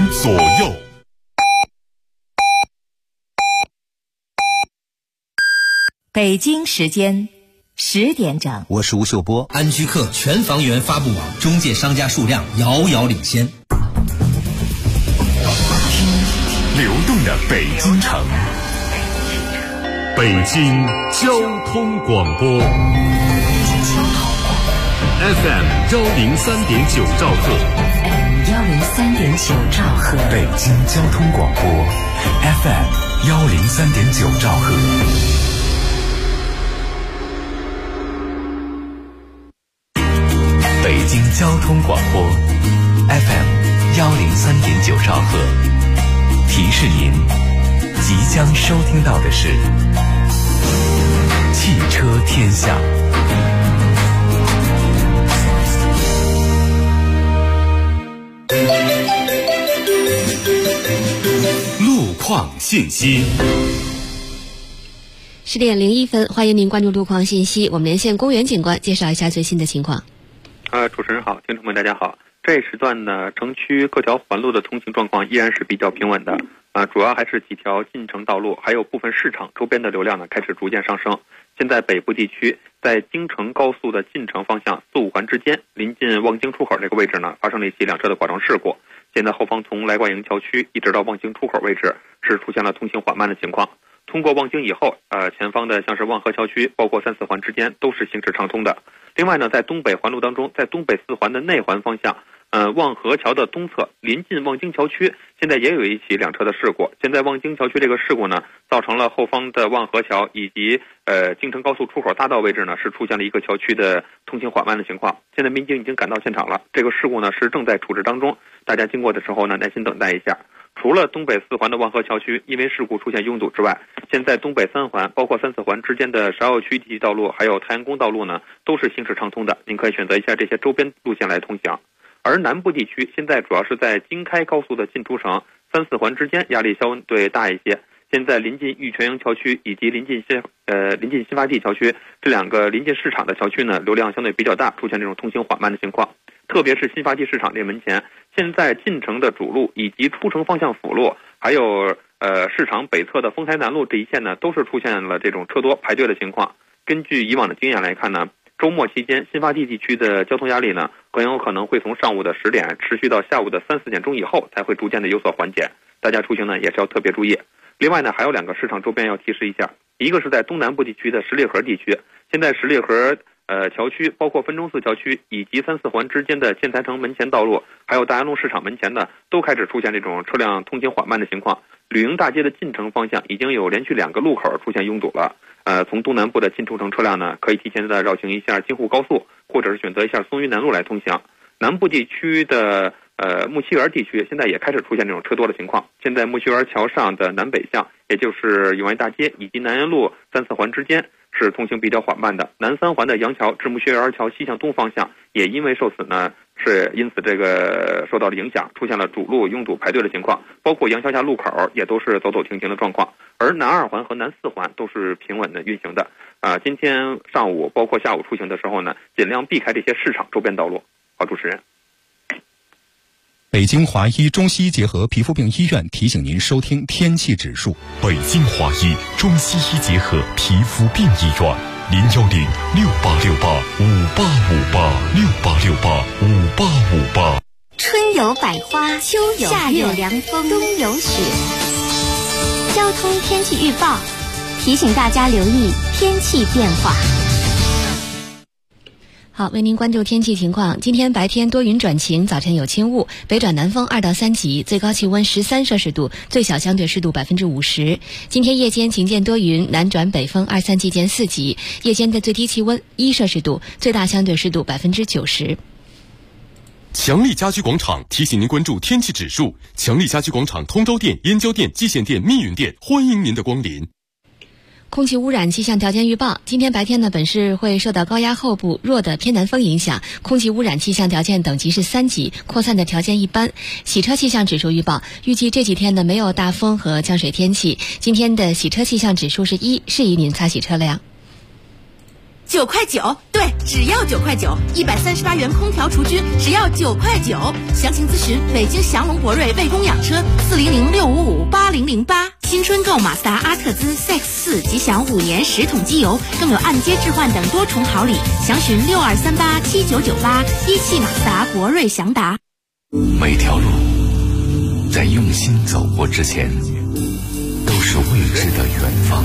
左右。 北京时间10点整， 我是吴秀波。 安居客全房源发布网中介商家数量遥遥领先。 流动的北京城，北京交通广播 FM 103.9兆赫 103.9兆赫， 北京交通广播 FM 103.9兆赫。北京交通广播 FM 103.9兆赫，提示您即将收听到的是汽车天下。路况信息。 10点01分，欢迎您关注路况信息。我们连线公园警官，介绍一下最新的情况。 主持人好，听众们大家好。这一时段呢，城区各条环路的通行状况依然是比较平稳的。主要还是几条进城道路，还有部分市场周边的流量呢开始逐渐上升。现在北部地区在京承高速的进城方向4、5环之间，临近望京出口这个位置呢，发生了一起两车的剐撞事故。现在后方从来挂营桥区一直到望京出口位置是出现了通行缓慢的情况。通过望京以后，前方的像是望河桥区，包括3、4环之间都是行驶畅通的。另外呢，在东北环路当中，在东北4环的内环方向，望河桥的东侧临近望京桥区，现在也有一起两车的事故。现在望京桥区这个事故呢，造成了后方的望河桥以及京承高速出口大道位置呢是出现了一个桥区的通行缓慢的情况。现在民警已经赶到现场了，这个事故呢是正在处置当中，大家经过的时候呢耐心等待一下。除了东北4环的望河桥区因为事故出现拥堵之外，现在东北3环包括3、4环之间的芍药区地区道路还有太阳宫道路呢都是行驶畅通的，您可以选择一下这些周边路线来通行。而南部地区现在主要是在京开高速的进出城3、4环之间压力相对大一些。现在临近玉泉营桥区以及临近新发地桥区这两个临近市场的桥区呢，流量相对比较大，出现这种通行缓慢的情况。特别是新发地市场这门前，现在进城的主路以及出城方向辅路，还有市场北侧的丰台南路这一线呢，都是出现了这种车多排队的情况。根据以往的经验来看呢，周末期间新发地地区的交通压力呢，很有可能会从上午的10点持续到下午的3、4点钟以后才会逐渐的有所缓解，大家出行呢也是要特别注意。另外呢，还有2个市场周边要提示一下，一个是在东南部地区的十里河地区，现在十里河桥区包括分钟寺桥区以及3、4环之间的建材城门前道路，还有大安路市场门前呢，都开始出现这种车辆通行缓慢的情况。旅营大街的进城方向已经有连续2个路口出现拥堵了。从东南部的进出城车辆呢，可以提前的绕行一下京沪高速，或者是选择一下松榆南路来通行。南部地区的木樨园地区现在也开始出现这种车多的情况。现在木樨园桥上的南北向，也就是永安大街以及南安路3、4环之间是通行比较缓慢的。南3环的杨桥至木樨园桥西向东方向也因为受此呢，是因此这个受到了影响，出现了主路拥堵排队的情况，包括杨桥下路口也都是走走停停的状况。而南2环和南4环都是平稳的运行的。今天上午包括下午出行的时候呢，尽量避开这些市场周边道路。好，主持人。 北京华医中西医结合皮肤病医院提醒您收听天气指数。 北京华医中西医结合皮肤病医院，0106868586868686858。 春有百花，秋有夏有凉风，冬有雪。交通天气预报提醒大家留意天气变化。 好，为您关注天气情况。今天白天多云转晴，早晨有轻雾，北转南风2到3级，最高气温13摄氏度，最小相对湿度50%。今天夜间晴间多云，南转北风2、3级见4级，夜间的最低气温1摄氏度，最大相对湿度90%。 强力家居广场提醒您关注天气指数。强力家居广场通州店、燕郊店、蓟县店、密云店，欢迎您的光临。 空气污染气象条件预报，今天白天呢，本市会受到高压后部弱的偏南风影响，空气污染气象条件等级是3级，扩散的条件一般。洗车气象指数预报，预计这几天呢没有大风和降水天气，今天的洗车气象指数是1，适宜您擦洗车辆。 9块9，对，只要9块9，138元空调除菌，只要9块9。详情咨询北京祥龙博瑞魏公养车400-655-8008。新春购马自达阿特兹 CX-4 即享5年10桶机油，更有按揭置换等多重好礼。详询62387998，一汽马自达博瑞祥达。 每条路在用心走过之前，都是未知的远方。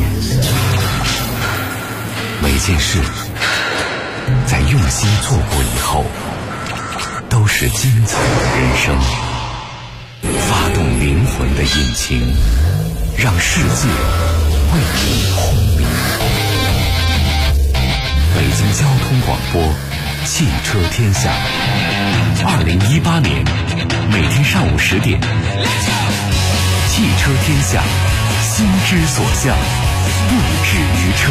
每件事在用心做过以后，都是精彩的人生。发动灵魂的引擎，让世界为你轰鸣。北京交通广播，汽车天下。2018年每天上午10点，汽车天下，心之所向，不止于车。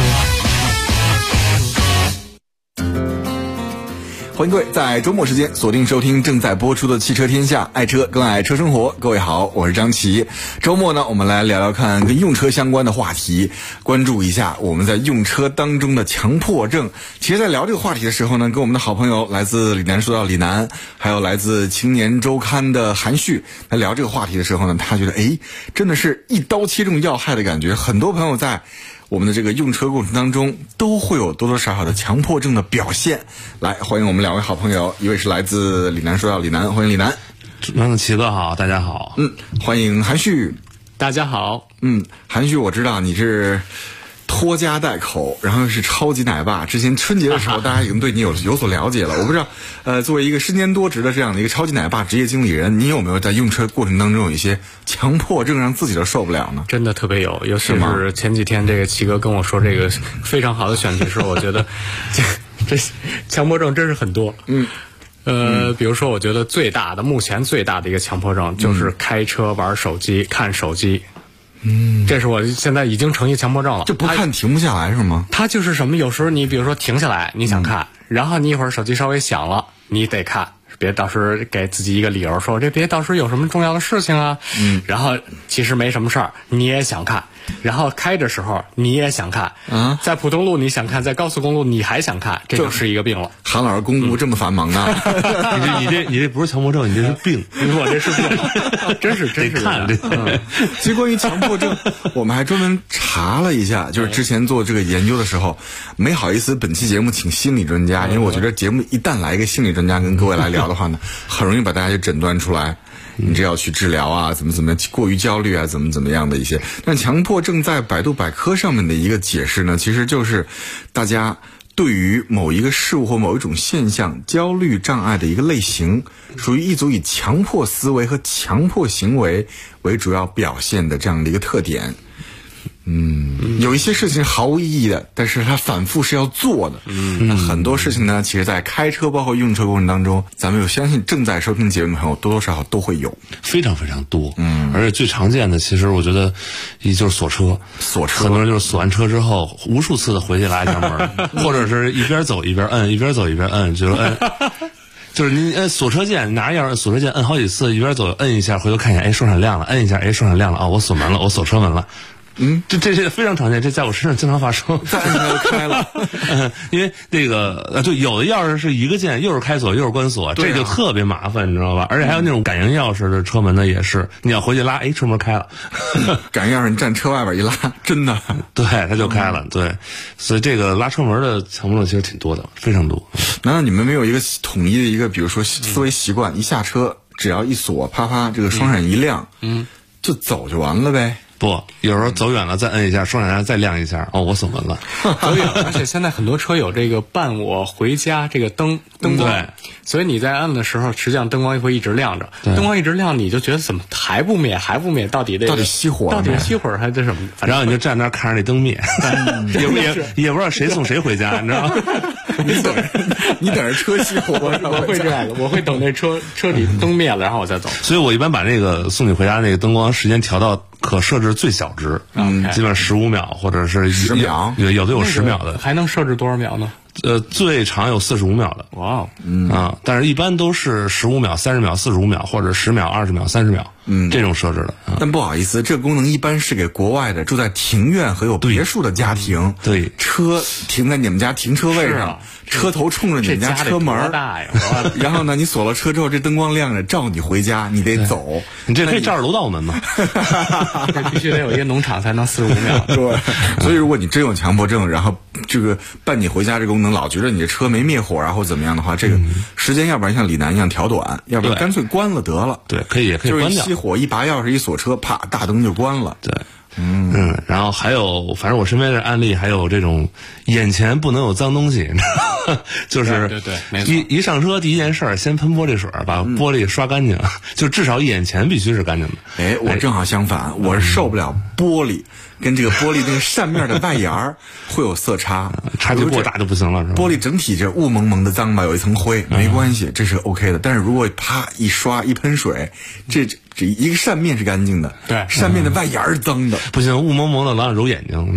欢迎各位在周末时间锁定收听正在播出的汽车天下，爱车更爱车生活。各位好，我是张琪。周末呢，我们来聊聊看跟用车相关的话题，关注一下我们在用车当中的强迫症。其实在聊这个话题的时候呢，跟我们的好朋友来自李楠说到李楠，还有来自青年周刊的韩旭来聊这个话题的时候呢，他觉得真的是一刀切中要害的感觉。很多朋友在我们的这个用车过程当中都会有多多少少的强迫症的表现。来，欢迎我们两位好朋友，一位是来自李楠说到李楠，欢迎李楠。 齐哥好，大家好。 欢迎韩旭， 大家好。 韩旭，我知道你是拖家带口，然后是超级奶爸。之前春节的时候，大家已经对你有所了解了。我不知道，作为一个身兼多职的这样的一个超级奶爸职业经理人，你有没有在用车过程当中有一些强迫症，让自己都受不了呢？ 真的特别有，尤其是前几天这个齐哥跟我说这个非常好的选题时候，我觉得这强迫症真是很多。比如说，我觉得目前最大的一个强迫症就是开车玩手机、看手机。这是我现在已经成一强迫症了， 就不看停不下来是吗？ 它就是什么？有时候你比如说停下来，你想看，然后你一会儿手机稍微响了，你得看，别到时候给自己一个理由说别到时候有什么重要的事情啊。然后其实没什么事儿，你也想看，然后开着时候你也想看，在普通路你想看，在高速公路你还想看，这就是一个病了。 韩老师公务这么繁忙呢？ 你这不是强迫症，你这是病。我这是病，真是得看这。 其实关于强迫症，我们还专门查了一下，就是之前做这个研究的时候，没好意思本期节目请心理专家，因为我觉得节目一旦来一个心理专家跟各位来聊的话呢，很容易把大家就诊断出来。你这要去治疗啊，怎么样，过于焦虑啊，怎么样的一些。但强迫症在百度百科上面的一个解释呢，其实就是大家对于某一个事物或某一种现象焦虑障碍的一个类型，属于一组以强迫思维和强迫行为为主要表现的这样的一个特点。有一些事情毫无意义的，但是它反复是要做的。那很多事情呢，其实在开车包括用车过程当中，咱们相信正在收听节目的朋友多多少少都会有， 非常非常多。而且最常见的，其实我觉得也就是锁车，很多人就是锁完车之后，无数次的回去拉一下门，或者是一边走一边摁，一边走一边摁，就是摁。就是你摁锁车键，拿着钥匙锁车键摁好几次，一边走摁一下，回头看一下，双闪亮了，摁一下，双闪亮了，我锁门了，我锁车门了。这非常常见，这在我身上经常发生。 再按下就开了。 因为这个就有的钥匙是一个键，又是开锁又是关锁，这就特别麻烦，你知道吧？而且还有那种感应钥匙的车门呢，也是你要回去拉，车门开了。 感应钥匙你站车外边一拉，真的， 对，它就开了。对，所以这个拉车门的强迫症其实挺多的，非常多。 难道你们没有一个统一的一个，比如说思维习惯，一下车只要一锁，啪啪，这个双闪一亮，就走就完了呗？ 不，有时候走远了再摁一下，双闪再亮一下，我锁门了。走远了，而且现在很多车有这个伴我回家这个灯光，对，所以你在按的时候，实际上灯光会一直亮着，灯光一直亮，你就觉得怎么还不灭，到底到底熄火了， 到底熄火还是什么？然后你就站那看着那灯灭，也不知道谁送谁回家，你知道吗？ 你等着车熄火， 我会这样的，我会等那车里灯灭了，然后我再走。所以我一般把那个送你回家那个灯光时间调到可设置最小值，基本上15秒或者是 10秒， 有的有10秒的。还能设置多少秒呢？最长有45秒的。哇，但是一般都是15秒、30秒、45秒或者10秒、20秒、30秒。 这种设置的。 但不好意思，这个功能一般是给国外的住在庭院和有别墅的家庭， 对， 车停在你们家停车位上，车头冲着你们家车门，然后呢，你锁了车之后，这灯光亮着，照你回家，你得走， 你这可以照着楼道门吗？ 这必须得有一个农场才能45秒。 对，所以如果你真有强迫症，然后这个伴你回家这功能老觉得你这车没灭火啊或怎么样的话，这个时间要不然像李楠一样调短，要不然干脆关了得了。 对，可以也可以关掉。 就是熄火一拔钥匙一锁车，啪，大灯就关了。 对。然后还有，反正我身边的案例还有这种眼前不能有脏东西，就是对，没错。 一上车第一件事先喷玻璃水，把玻璃刷干净，就至少眼前必须是干净的。 我正好相反，我是受不了玻璃跟这个玻璃那个扇面的外沿儿会有色差， 差距过大就不行了，是吧？ 玻璃整体这雾蒙蒙的脏吧，有一层灰，没关系，这是 OK 的。但是如果啪一刷一喷水，这一个扇面是干净的， 对， 扇面的外沿是脏的， 不行，雾蒙蒙的老想揉眼睛，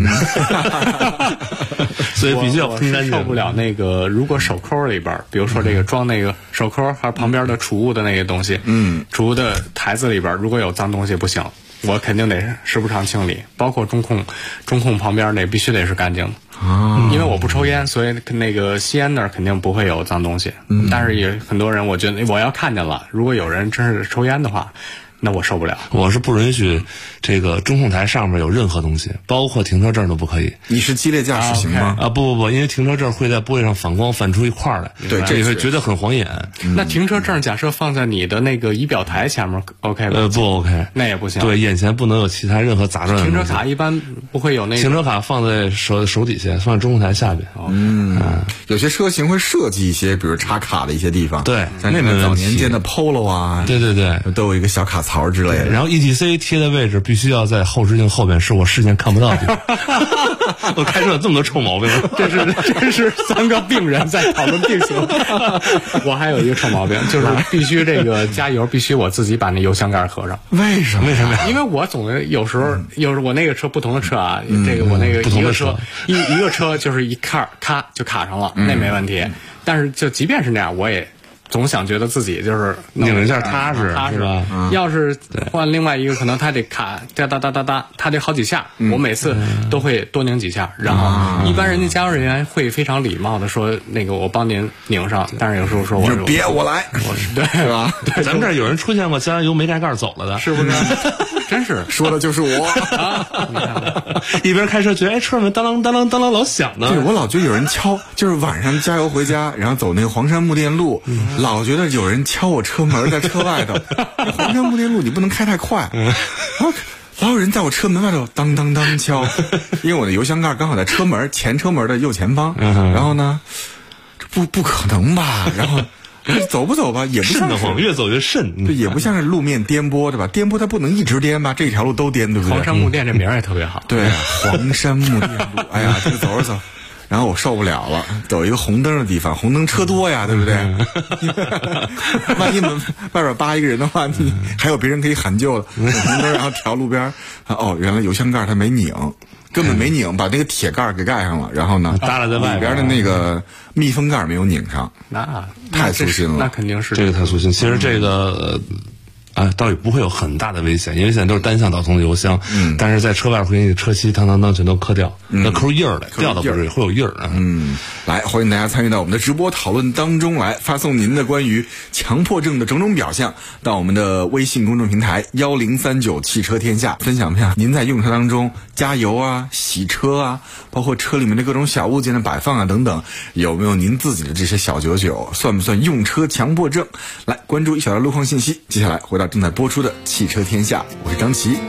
所以必须要喷干净。 受不了那个，如果手扣里边，比如说这个装那个手扣，还有旁边的储物的那个东西，储物的台子里边如果有脏东西不行，我肯定得时不常清理，包括中控旁边那必须得是干净的。因为我不抽烟，所以那个吸烟那儿肯定不会有脏东西。但是也很多人，我觉得我要看见了，如果有人真是抽烟的话，那我受不了。 我是不允许这个中控台上面有任何东西，包括停车证都不可以。 你是激烈驾驶型吗？ 不，因为停车证会在玻璃上反光，反出一块来， 对， 这会觉得很晃眼。 那停车证假设放在你的那个仪表台前面 OK 吗？ 不 OK， 那也不行。 对，眼前不能有其他任何杂乱的东西。 停车卡一般不会有那个。 停车卡放在手底下，放在中控台下边。 有些车型会设计一些，比如插卡的一些地方。 对， 像那个早年间的 Polo 啊， 对， 都有一个小卡槽之类的。 然后 ETC 贴的位置必须要在后视镜后边，是我视线看不到的地方。我开车有这么多臭毛病， 这是3个病人在讨论病情。我还有一个臭毛病，就是必须这个加油必须我自己把那油箱盖合上。 为什么呀？ 因为我总有时候我那个车不同的车啊，这个我那个一个车一个车就是一咔就卡上了，那没问题。但是就即便是那样，我也总想觉得自己就是拧一下踏实是吧？要是换另外一个，可能他得卡哒，他得好几下。我每次都会多拧几下，然后一般人家加油人员会非常礼貌的说：“那个我帮您拧上。”但是有时候说别我来， 对是吧？ 对， 咱们这儿有人出现过加油没盖盖走了的， 是不是？真是说的就是我一边开车觉得车门当啷老响呢。 对，我老觉得有人敲，就是晚上加油回家，然后走那个黄山木店路，老觉得有人敲我车门，在车外头。黄山木店路你不能开太快，老有人在我车门外头当敲，因为我的油箱盖刚好在车门前车门的右前方，然后呢，这不可能吧？然后走不走吧，也不像是越走越瘆， 对，也不像是路面颠簸，对吧？颠簸它不能一直颠吧，这条路都颠，对不对？ 黄山木店这名也特别好， 对，黄山木店路，哎呀，这个走着走。然后我受不了了，走一个红灯的地方，红灯车多呀，对不对？万一门外边扒一个人的话，你还有别人可以喊救的。红灯，然后调路边，原来油箱盖它没拧，根本没拧，把那个铁盖给盖上了，然后呢， 耷拉在外边里边的那个密封盖没有拧上， 那太粗心了。 那肯定是这个太粗心。其实这个。倒也不会有很大的危险，因为现在都是单向导通的油箱。但是在车外会给你车漆当全都磕掉，那抠印儿的，掉的不是会有印儿啊。 来，欢迎大家参与到我们的直播讨论当中来，发送您的关于强迫症的种种表象到我们的微信公众平台1039汽车天下，分享一下您在用车当中加油啊、洗车啊，包括车里面的各种小物件的摆放啊等等，有没有您自己的这些小九九，算不算用车强迫症？来关注一小条路况信息，接下来回到正在播出的汽车天下，我是张琪。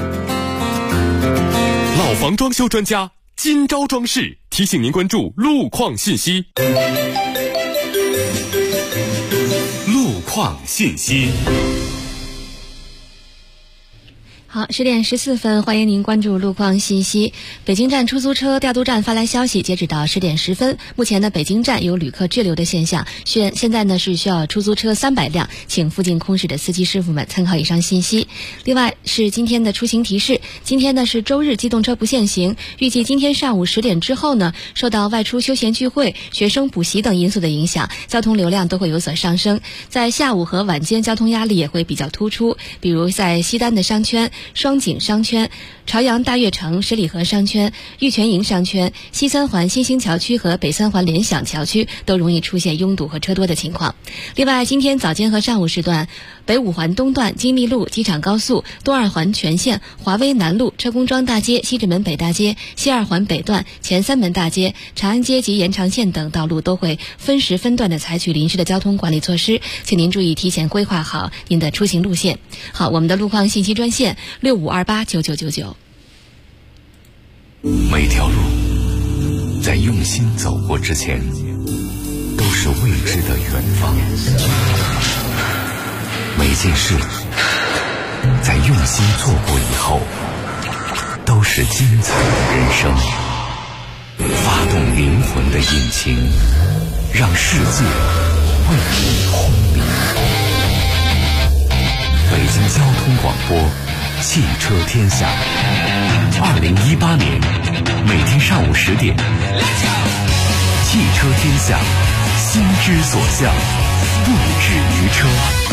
老房装修专家今朝装饰提醒您关注路况信息。路况信息。 好，10点14分，欢迎您关注路况信息。北京站出租车调度站发来消息，截止到10点10分，目前呢，北京站有旅客滞留的现象，现在呢是需要出租车300辆，请附近空驶的司机师傅们参考以上信息。另外是今天的出行提示，今天呢是周日，机动车不限行，预计今天上午10点之后呢，受到外出休闲聚会、学生补习等因素的影响，交通流量都会有所上升，在下午和晚间交通压力也会比较突出，比如在西单的商圈、双井商圈、朝阳大悦城、十里河商圈、玉泉营商圈、西三环新兴桥区和北三环联想桥区都容易出现拥堵和车多的情况。另外，今天早间和上午时段，北五环东段、金密路、机场高速、东二环全线、华威南路、车公庄大街、西直门北大街、西二环北段、前三门大街、长安街及延长线等道路都会分时分段的采取临时的交通管理措施，请您注意提前规划好您的出行路线。好，我们的路况信息专线65289999。 每条路在用心走过之前，都是未知的远方。每件事在用心做过以后，都是精彩的人生。发动灵魂的引擎，让世界为你轰鸣。北京交通广播，汽车天下。2018年每天上午10点，汽车天下，心之所向，不止于车。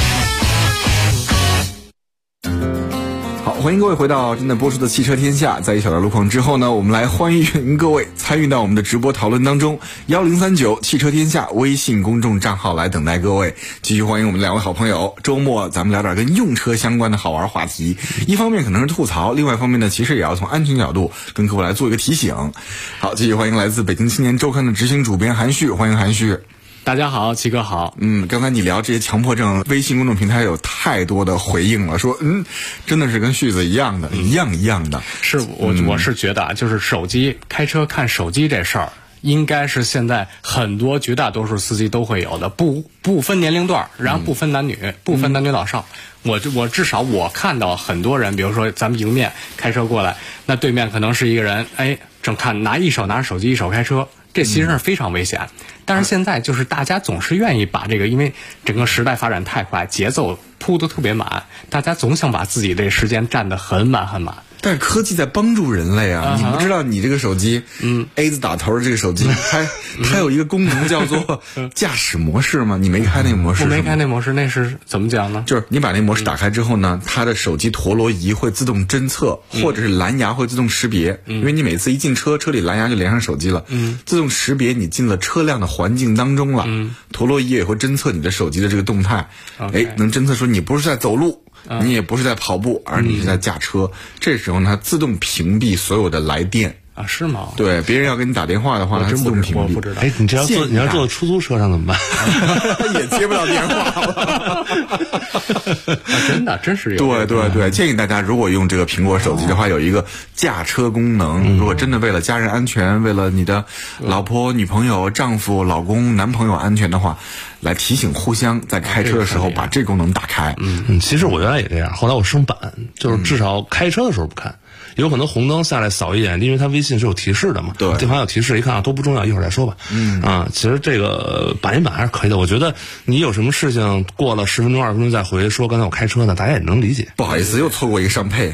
好，欢迎各位回到正在播出的汽车天下。在一小段路况之后呢，我们来欢迎各位参与到我们的直播讨论当中，1039汽车天下微信公众账号来等待各位。继续欢迎我们2位好朋友。周末咱们聊点跟用车相关的好玩话题，一方面可能是吐槽，另外一方面呢，其实也要从安全角度跟各位来做一个提醒。好，继续欢迎来自北京青年周刊的执行主编韩旭，欢迎韩旭。 大家好，齐哥好。 刚才你聊这些强迫症，微信公众平台有太多的回应了，说真的是跟旭子一样的，一样的。 是我是觉得啊，就是手机开车看手机这事儿，应该是现在很多绝大多数司机都会有的，不分年龄段，然后不分男女，不分男女老少。我至少我看到很多人，比如说咱们迎面开车过来，那对面可能是一个人，正一手拿着手机，一手开车。这其实是非常危险，但是现在就是大家总是愿意把这个，因为整个时代发展太快，节奏铺得特别满，大家总想把自己这时间占得很满很满。 但是科技在帮助人类啊！你不知道你这个手机，A 字打头的这个手机，它有一个功能叫做驾驶模式吗？你没开那个模式？ 我没开那模式，那是怎么讲呢？ 就是你把那模式打开之后呢，它的手机陀螺仪会自动侦测，或者是蓝牙会自动识别，因为你每次一进车，车里蓝牙就连上手机了，自动识别你进了车辆的环境当中了，陀螺仪也会侦测你的手机的这个动态，能侦测出你不是在走路。你也不是在跑步，而你是在驾车。这时候呢，它自动屏蔽所有的来电啊？是吗？ 对，别人要跟你打电话的话，它自动屏蔽。 我不知道。 你要坐出租车上怎么办？ 也接不了电话了。 真的，真是有。 对，建议大家如果用这个苹果手机的话，有一个驾车功能。如果真的为了家人安全，为了你的老婆、女朋友、丈夫、老公、男朋友安全的话，来提醒互相在开车的时候把这功能打开。 其实我原来也这样，后来我升版，就是至少开车的时候不看。有可能红灯下来扫一眼，因为它微信是有提示的嘛。 对， 电话有提示，一看啊都不重要，一会儿再说吧。其实这个板一板还是可以的。我觉得你有什么事情过了10分钟、20分钟再回说刚才我开车呢，大家也能理解。 不好意思，又错过一个上配。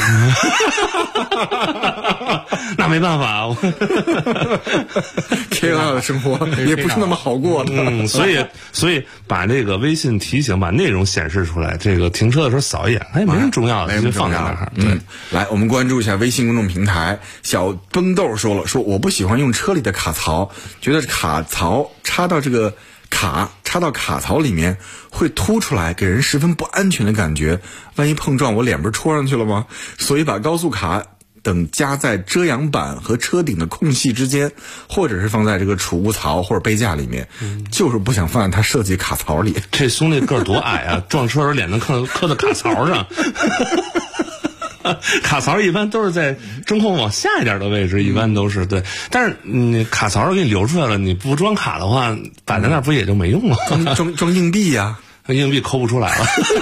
那没办法 ，KOL 的生活也不是那么好过的。 所以把这个微信提醒，把内容显示出来，这个停车的时候扫一眼，没什么重要的，就放在那儿。 来，我们关注一下微信公众平台。小崩豆说了，说我不喜欢用车里的卡槽，觉得卡槽插到卡槽里面会凸出来，给人十分不安全的感觉。万一碰撞，我脸不是戳上去了吗？所以把高速卡等夹在遮阳板和车顶的空隙之间，或者是放在这个储物槽或者杯架里面，就是不想放在它设计卡槽里。 这兄弟个儿多矮啊！撞车时候脸能磕到卡槽上。卡槽一般都是在中控往下一点的位置，一般都是对。但是你卡槽给你留出来了，你不装卡的话，摆在那儿不也就没用了？ 装硬币呀， 硬币抠不出来了。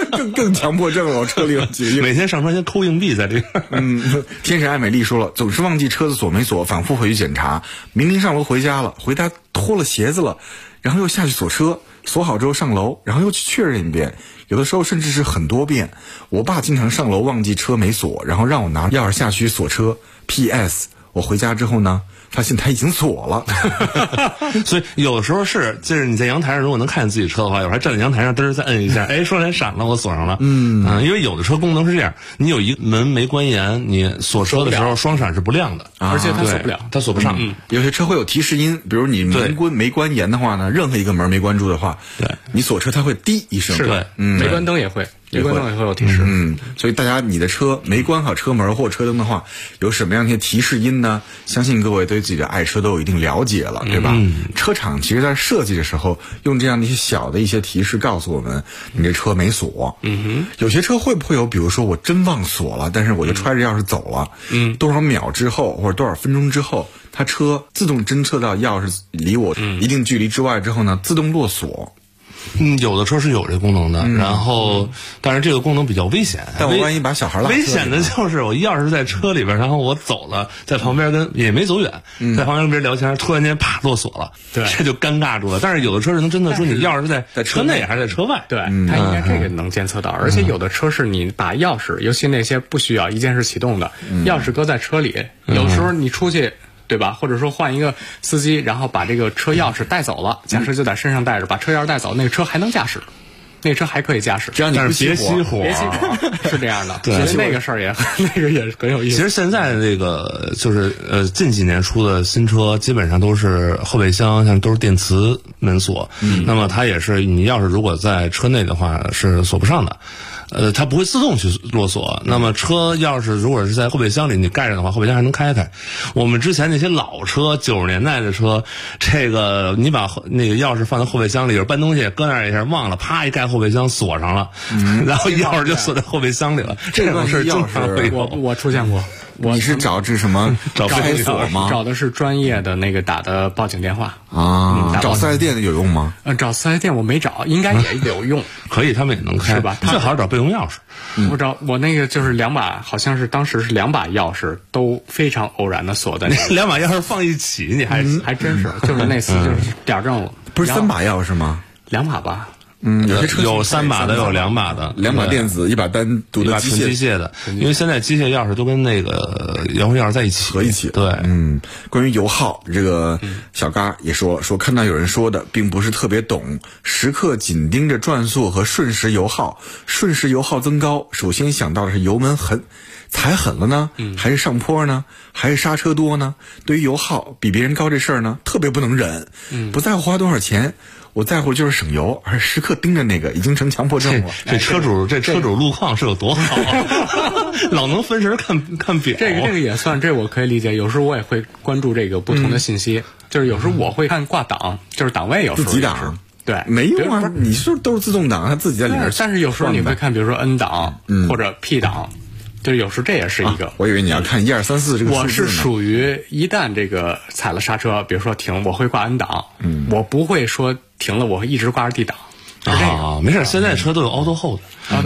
更强迫症了。我车里有几个， 每天上车先抠硬币在这个。 天使爱美丽说了，总是忘记车子锁没锁，反复回去检查。明明上楼回家了，回家脱了鞋子了，然后又下去锁车，锁好之后上楼，然后又去确认一遍。有的时候甚至是很多遍。我爸经常上楼忘记车没锁，然后让我拿钥匙下去锁车。PS， 我回家之后呢，发现他已经锁了。 所以有的时候就是你在阳台上如果能看见自己车的话，有时候还站在阳台上嘚儿再摁一下，哎，双闪闪了，我锁上了。因为有的车功能是这样，你有一门没关严，你锁车的时候双闪是不亮的， 而且它锁不了， 它锁不上。 有些车会有提示音，比如你没关严的话呢，任何一个门没关住的话， 对， 你锁车它会滴一声。 是的，没关灯也会。没关灯也会有提示。 所以大家你的车没关好车门或车灯的话，有什么样的提示音呢？相信各位对自己的爱车都有一定了解了，对吧？车厂其实在设计的时候，用这样的一些小的一些提示告诉我们，你这车没锁。有些车会不会有，比如说我真忘锁了，但是我就揣着钥匙走了，多少秒之后或者多少分钟之后，它车自动侦测到钥匙离我一定距离之外之后呢，自动落锁。 有的车是有这功能的，然后但是这个功能比较危险。 但我万一把小孩拉危险的就是我钥匙在车里边，然后我走了，在旁边也没走远，在旁边跟别人聊天，突然间啪落锁了， 对， 这就尴尬住了。但是有的车是能侦测出你钥匙是在车内还是在车外， 对，它应该这个能监测到。而且有的车是你把钥匙，尤其那些不需要一键式启动的，钥匙搁在车里，有时候你出去。对吧？或者说换一个司机，然后把这个车钥匙带走了，假设就在身上带着，把车钥匙带走，那个车还能驾驶，那个车还可以驾驶， 只要你不别熄火， 是这样的。对，那个事儿也很有意思。 其实现在的这个就是近几年出的新车，基本上都是后备箱像都是电磁门锁，那么它也是你钥匙如果在车内的话是锁不上的。它不会自动去落锁。那么车钥匙如果是在后备箱里你盖着的话，后备箱还能开开。我们之前那些老车，90年代的车，这个你把那个钥匙放在后备箱里，搬东西搁那儿一下忘了，啪一盖后备箱锁上了，然后钥匙就锁在后备箱里了。这种事经常会有。 我出现过。 你是找这什么开锁吗？ 找的是专业的那个打的报警电话啊。找4S店的有用吗？ 找4S店我没找，应该也有用。 可以，他们也能开， 是吧？ 最好找备用钥匙。 我那个就是2把，好像是当时是2把钥匙都非常偶然的锁在那。 2把钥匙放一起，你还真是，就是那次就是点正了。 不是3把钥匙吗 ？2把吧。 有些车有3把的，有2把的 ，2把电子，1把单独的纯机械的。因为现在机械钥匙都跟那个遥控钥匙在一起合一起。 对， 关于油耗，这个小嘎也说看到有人说的，并不是特别懂，时刻紧盯着转速和瞬时油耗，瞬时油耗增高，首先想到的是油门踩狠了呢，还是上坡呢，还是刹车多呢？对于油耗比别人高这事儿呢，特别不能忍，不在乎花多少钱。我在乎就是省油，而时刻盯着那个已经成强迫症了。 这车主路况是有多好啊！老能分神看表。 这个也算，这我可以理解。有时候我也会关注这个不同的信息，就是有时候我会看挂档，就是档位有时候自己档。 对， 没用啊！你说都是自动挡，它自己在里面。 但是有时候你会看，比如说 N 档或者 P 档。就是有时候这也是一个， 我以为你要看1、2、3、4这个数字呢。 我是属于一旦这个踩了刹车，比如说停，我会挂 N 档，我不会说停了我会一直挂着 D 档。 没事，现在车都有 Auto Hold。 韩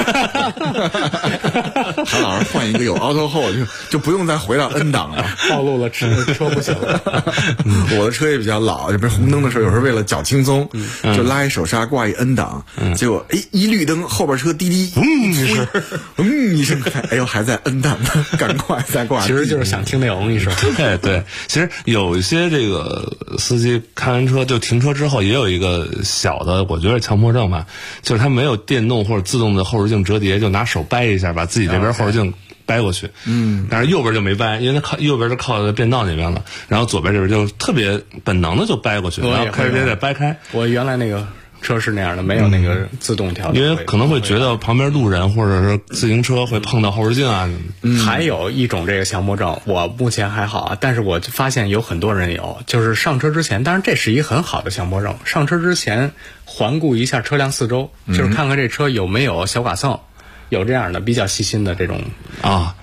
老师换一个有 Auto Hold 就不用再回到 N 档了， 暴露了车不行了。 我的车也比较老，这边红灯的时候，有时候为了较轻松，就拉一手刹挂一 N 档，结果一绿灯，后边车滴滴一声，哎呦还在 N 档呢，赶快再挂。 其实就是想听那一声。 对，其实有一些这个司机开完车就停车之后，也有一个小的，我觉得强迫症吧，就是他没有电动或者自动的后视镜折叠，就拿手掰一下，把自己这边后视镜掰过去。但是右边就没掰，因为他右边是靠在变道那边了，然后左边这边就特别本能的就掰过去，然后开始再掰开。 我原来那个车是那样的，没有那个自动调， 因为可能会觉得旁边路人或者是自行车会碰到后视镜啊。 还有一种这个强迫症，我目前还好啊，但是我发现有很多人有，就是上车之前，当然这是一个很好的强迫症，上车之前环顾一下车辆四周，就是看看这车有没有小剐蹭。有这样的比较细心的这种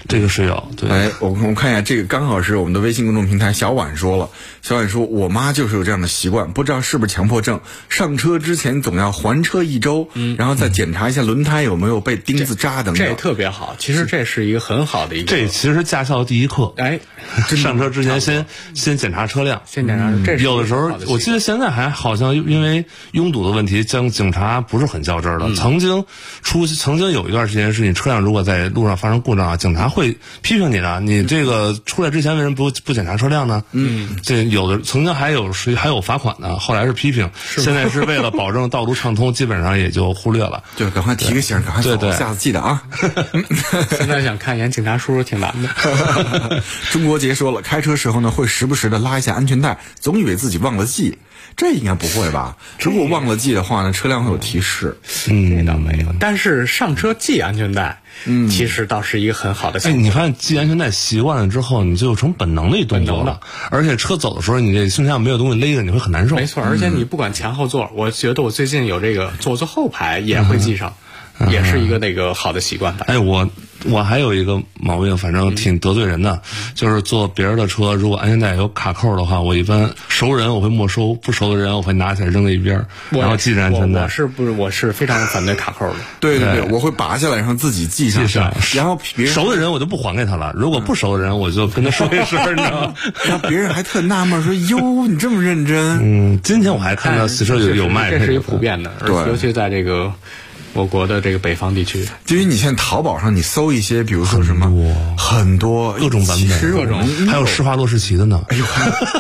这个是有。对， 我们看一下，这个刚好是我们的微信公众平台小婉说了。小婉说，我妈就是有这样的习惯，不知道是不是强迫症，上车之前总要还车1周，然后再检查一下轮胎有没有被钉子扎等等。 这特别好，其实这是一个很好的一个。 这其实驾校第一课。上车之前先检查车辆， 先检查。 有的时候我记得现在还好像因为拥堵的问题，警察不是很较真的。曾经有一段时间是你车辆如果在路上发生故障啊，警察会批评你的。你这个出来之前为什么不检查车辆呢？这有的曾经还有罚款呢，后来是批评，现在是为了保证道路畅通，基本上也就忽略了。 就赶快提个醒，赶快走，下次记得啊。 现在想看一眼警察叔叔挺难的。 中国杰说了，开车时候呢会时不时的拉一下安全带，总以为自己忘了系。这应该不会吧？如果忘了系的话呢，车辆会有提示。 这倒没有。但是上车系安全带，其实倒是一个很好的想法。 你发现系安全带习惯了之后，你就成本能的一动作了。而且车走的时候，你这胸前没有东西勒着，你会很难受。 没错，而且你不管前后座，我觉得我最近有这个坐后排也会系上。也是一个那个好的习惯吧。 我还有一个毛病，反正挺得罪人的，就是坐别人的车，如果安全带有卡扣的话，我一般熟人我会没收，不熟的人我会拿起来扔在一边，然后系着安全带。 我是非常反对卡扣的。 对，我会拔下来，然后自己系上，然后别人熟的人我就不还给他了，如果不熟的人我就跟他说一声，你知道吗？ 然后别人还特纳闷说：“哟，你这么认真。” 今天我还看到汽车有卖， 这是一个普遍的， 对， 尤其在这个。我国的这个北方地区， 至于你现在淘宝上你搜一些，比如说什么很多各种版本， 各种还有施华洛世奇的呢。 哎呦，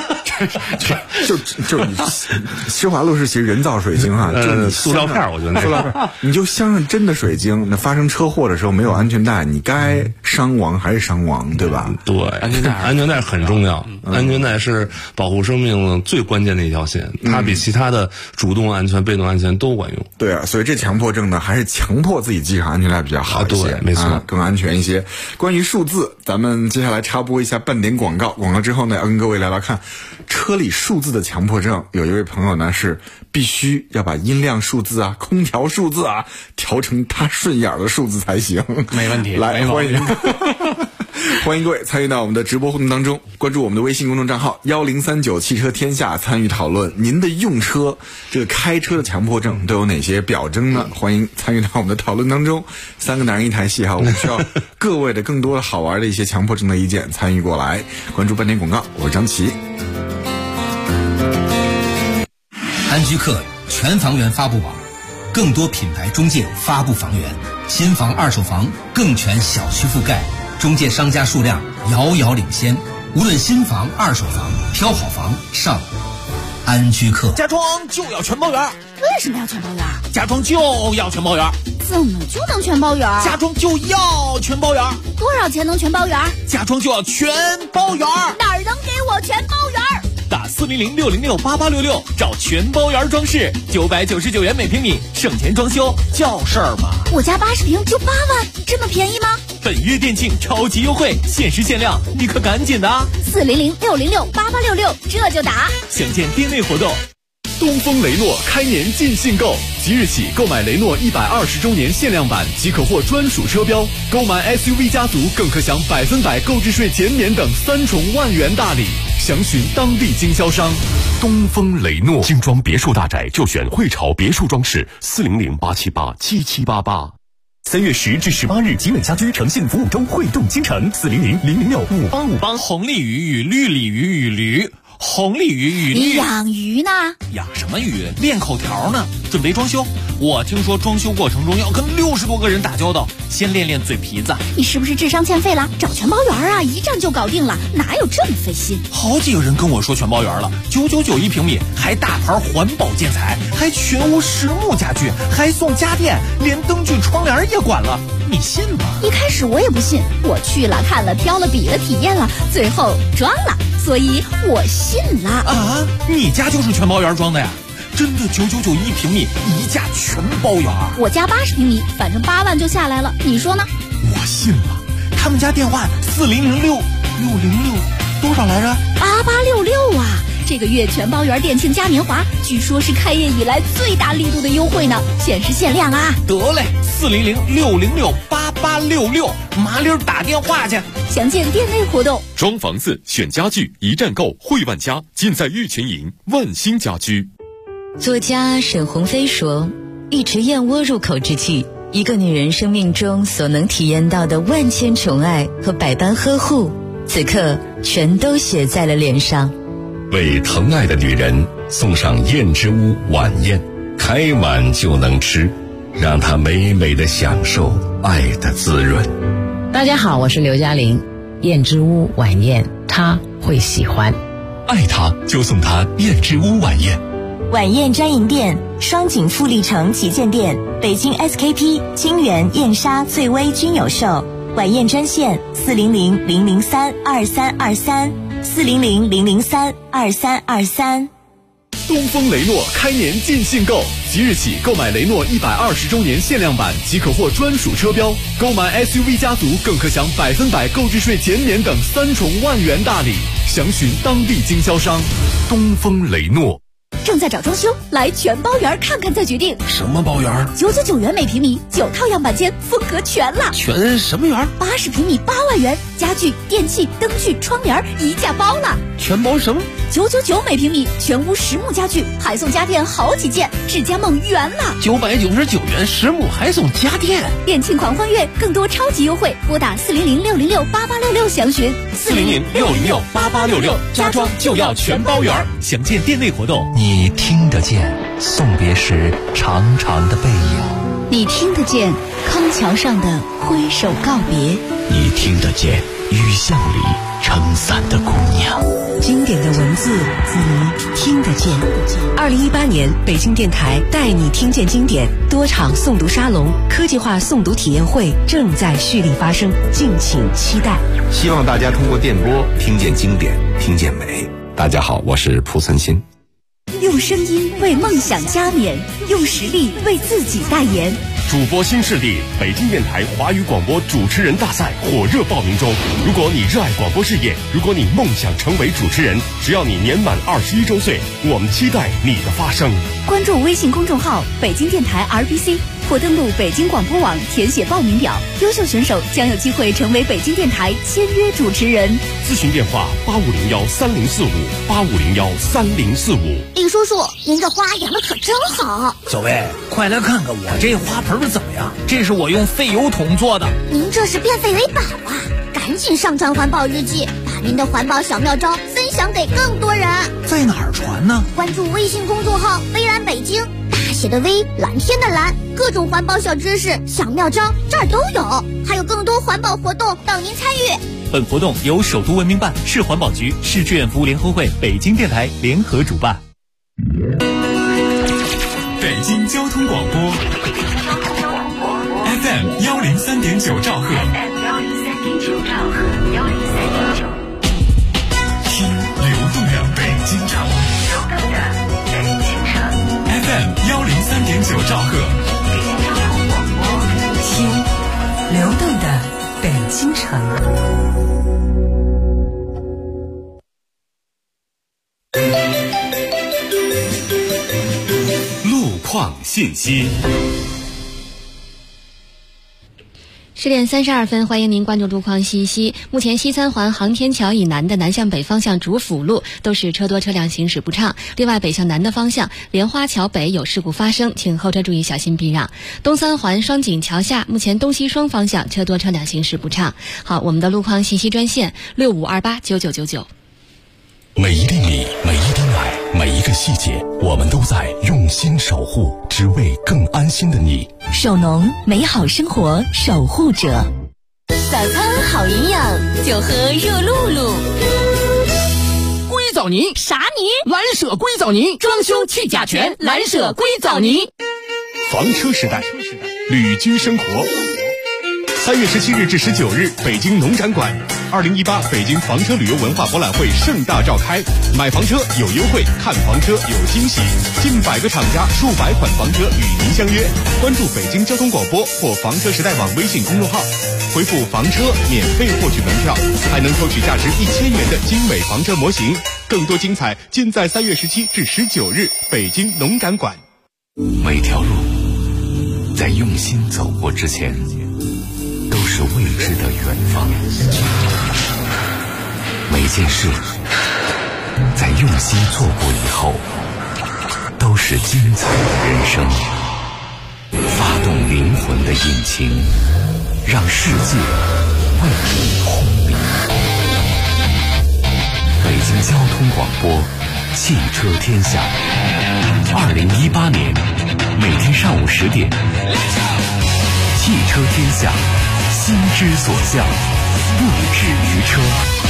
就施华洛世奇人造水晶啊，就是塑料片，我觉得塑料片，你就镶上真的水晶，那发生车祸的时候没有安全带，你该伤亡还是伤亡，对吧？ 对，安全带很重要，安全带是保护生命最关键的一条线，它比其他的主动安全、被动安全都管用。 对啊，所以这强迫症呢，还是强迫自己系上安全带比较好一些， 对，没错， 更安全一些。关于数字，咱们接下来插播一下半点广告，广告之后呢，要跟各位聊聊看车里数字的强迫症。有一位朋友呢是必须要把音量数字啊、空调数字啊调成他顺眼的数字才行。 没问题， 来欢迎。欢迎各位参与到我们的直播互动当中，关注我们的微信公众账号1039汽车天下，参与讨论您的用车这个开车的强迫症都有哪些表征呢？欢迎参与到我们的讨论当中。3个男人1台戏哈，我们需要各位的更多的好玩的一些强迫症的意见参与过来。关注半点广告，我是张琪。 安居客全房源发布网，更多品牌中介发布房源，新房二手房更全小区覆盖，中介商家数量遥遥领先。无论新房二手房，挑好房上安居客。 家装就要全包圆。 为什么要全包圆？ 家装就要全包圆。 怎么就能全包圆？ 家装就要全包圆。 多少钱能全包圆？ 家装就要全包圆。 哪儿能给我全包圆？ 打400-606-8866找全包圆装饰，999元每平米，省钱装修叫事儿吗？ 我家80平就8万，这么便宜吗？ 本月店庆超级优惠，限时限量，你可赶紧的啊 ！400-606-8866这就打。 详见店内活动。 东风雷诺开年尽兴购，即日起购买雷诺120周年限量版即可获专属车标，购买 SUV 家族更可享100%购置税减免等3重万元大礼。详询当地经销商。东风雷诺精装别墅大宅就选汇潮别墅装饰，400-878-7788。3月10至18日，集美家居诚信服务周汇动京城，400-006-5858。 红鲤鱼与绿鲤鱼与驴。红鲤鱼与你养鱼呢？ 养什么鱼？练口条呢。准备装修，我听说装修过程中要跟60多个人打交道，先练练嘴皮子。 你是不是智商欠费了？找全包圆啊，一站就搞定了，哪有这么费心？ 好几个人跟我说全包圆了，999一平米，还大牌环保建材，还全屋实木家具，还送家电，连灯具窗帘也管了，你信吗？ 一开始我也不信，我去了看了挑了比了体验了，最后装了，所以我信了啊！你家就是全包圆装的呀？真的999一平米，一价全包圆。 我家80平米，反正8万就下来了，你说呢？ 我信了。他们家电话400-606多少来着？ 8866啊！ 这个月全包圆店庆嘉年华，据说是开业以来最大力度的优惠呢，限时限量啊！ 得嘞，400-606-8866，麻溜打电话去。 详见店内活动。 装房子选家具，一站购汇万家，尽在玉群营万兴家居。 作家沈鸿飞说，一池燕窝入口之际，一个女人生命中所能体验到的万千宠爱和百般呵护，此刻全都写在了脸上。 为疼爱的女人送上燕之屋晚宴，开碗就能吃，让她美美的享受爱的滋润。 大家好，我是刘嘉玲。燕之屋晚宴，她会喜欢。 爱她就送她燕之屋晚宴。 晚宴专营店：双井富力城旗舰店、北京 SKP、清源、燕莎、翠微均有售。晚宴专线：400-003-2323，400-003-2323。 东风雷诺开年尽兴购，即日起购买雷诺120周年限量版即可获专属车标，购买 SUV 家族更可享100%购置税减免等3重万元大礼。详询当地经销商。东风雷诺。 正在找装修，来全包园看看再决定。 什么包园 ？999元每平米，9套样板间，风格全了。 全什么园 ？80平米8万元，家具、电器、灯具、窗帘一价包了。 全包什么 ？999每平米，全屋实木家具，还送家电好几件，智家梦圆了。 999元实木还送家电， 店庆狂欢月，更多超级优惠，拨打400-606-8866详询。 400-606-8866，家装就要全包园。详见店内活动。 你听得见送别时长长的背影， 你听得见康桥上的挥手告别， 你听得见雨巷里撑伞的姑娘。 经典的文字，你听得见。2018年，北京电台带你听见经典多场诵读沙龙、科技化诵读体验会正在蓄力发生，敬请期待。 希望大家通过电波听见经典，听见美。大家好，我是蒲存昕。 用声音为梦想加冕，用实力为自己代言。 主播新势力北京电台华语广播主持人大赛火热报名中。如果你热爱广播事业，如果你梦想成为主持人，只要你年满21周岁，我们期待你的发声。 关注微信公众号北京电台 RBC， 或登录北京广播网填写报名表，优秀选手将有机会成为北京电台签约主持人。 咨询电话85013045，85013045。 李叔叔，您这花养的可真好。 小薇，快来看看我这花盆怎么样？这是我用废油桶做的。 您这是变废为宝啊！赶紧上传环保日记，把您的环保小妙招分享给更多人。 在哪儿传呢？ 关注微信公众号微蓝北京，大写的微，蓝天的蓝，各种环保小知识、小妙招这儿都有，还有更多环保活动等您参与。 本活动由首都文明办、市环保局、市志愿服务联合会、北京电台联合主办。 北京交通广播 FM 103.9兆赫，听流动的北京城，FM 103.9兆赫， 听流动的北京城。 路况信息。 10点32分，欢迎您关注路况信息。目前西三环航天桥以南的南向北方向主辅路都是车多车辆行驶不畅，另外北向南的方向莲花桥北有事故发生，请后车注意小心避让。东三环双井桥下目前东西双方向车多车辆行驶不畅。好，我们的路况信息专线65289999。 每一厘米，每一滴奶，每一个细节，我们都在用心守护，只为更安心的你。 手农，美好生活守护者。 早餐好营养，就喝热露露。 硅藻泥啥泥？ 蓝舍硅藻泥，装修去甲醛，蓝舍硅藻泥。 房车时代，旅居生活。3月17日至19日，北京农展馆，2018北京房车旅游文化博览会盛大召开。买房车有优惠，看房车有惊喜，近100个厂家，数百款房车与您相约。关注北京交通广播或房车时代网微信公众号，回复房车免费获取门票，还能抽取价值1000元的精美房车模型。 更多精彩尽在3月17至19日北京农展馆。 每条路在用心走过之前，都是未知的远方。每件事在用心做过以后，都是精彩的人生。发动灵魂的引擎，让世界为你轰鸣。北京交通广播，汽车天下。2018年每天上午10点，汽车天下，心之所向，不止于车。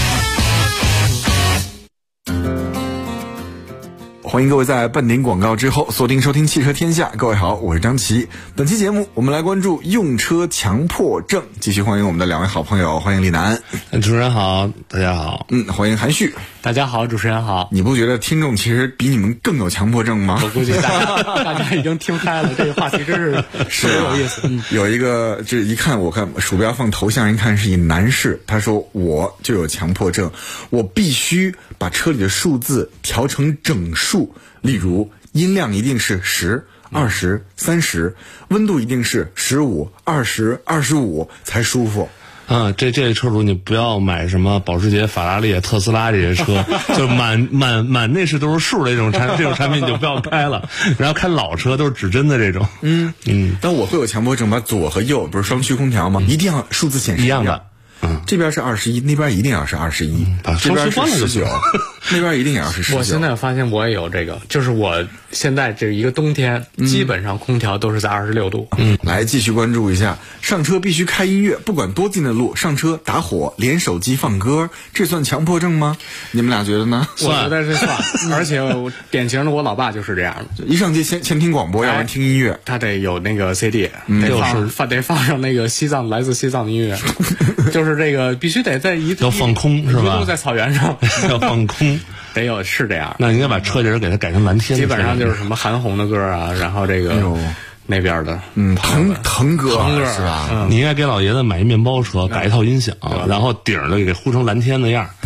欢迎各位在半点广告之后锁定收听汽车天下。各位好，我是张琪。本期节目我们来关注用车强迫症，继续欢迎我们的两位好朋友，欢迎李楠。 主持人好，大家好。 欢迎韩旭。 大家好，主持人好。 你不觉得听众其实比你们更有强迫症吗？ 我估计大家已经听开了，这个话题真是特别有意思。 有一个这一看，我看鼠标放头像，一看是一男士，他说我就有强迫症，我必须把车里的数字调成整数，例如音量一定是10、20、30，温度一定是15、20、25才舒服。 这车主你不要买什么保时捷、法拉利、特斯拉这些车，就满内饰都是数的这种产品你就不要开了。然后开老车都是指针的这种。 但我会有强迫症，把左和右不是双区空调吗？一定要数字显示一样的。这边是21，那边一定要是21，这边是19，那边一定也要是19。 我现在发现我也有这个，就是我现在这一个冬天，基本上空调都是在26度。 来继续关注一下，上车必须开音乐，不管多近的路，上车打火连手机放歌，这算强迫症吗？你们俩觉得呢？ 我觉得是算，而且典型的我老爸就是这样的， 一上街先听广播，要不然听音乐， 他得有那个 CD，得放上那个来自西藏的音乐，就是这个必须得在要放空是吧？ 一路在草原上要放空， 得有是这样。 那应该把车底给它改成蓝天， 基本上就是什么韩红的歌啊，然后这个那边的腾歌是吧？ 你应该给老爷子买一面包车，改一套音响，然后顶儿给糊成蓝天的样儿。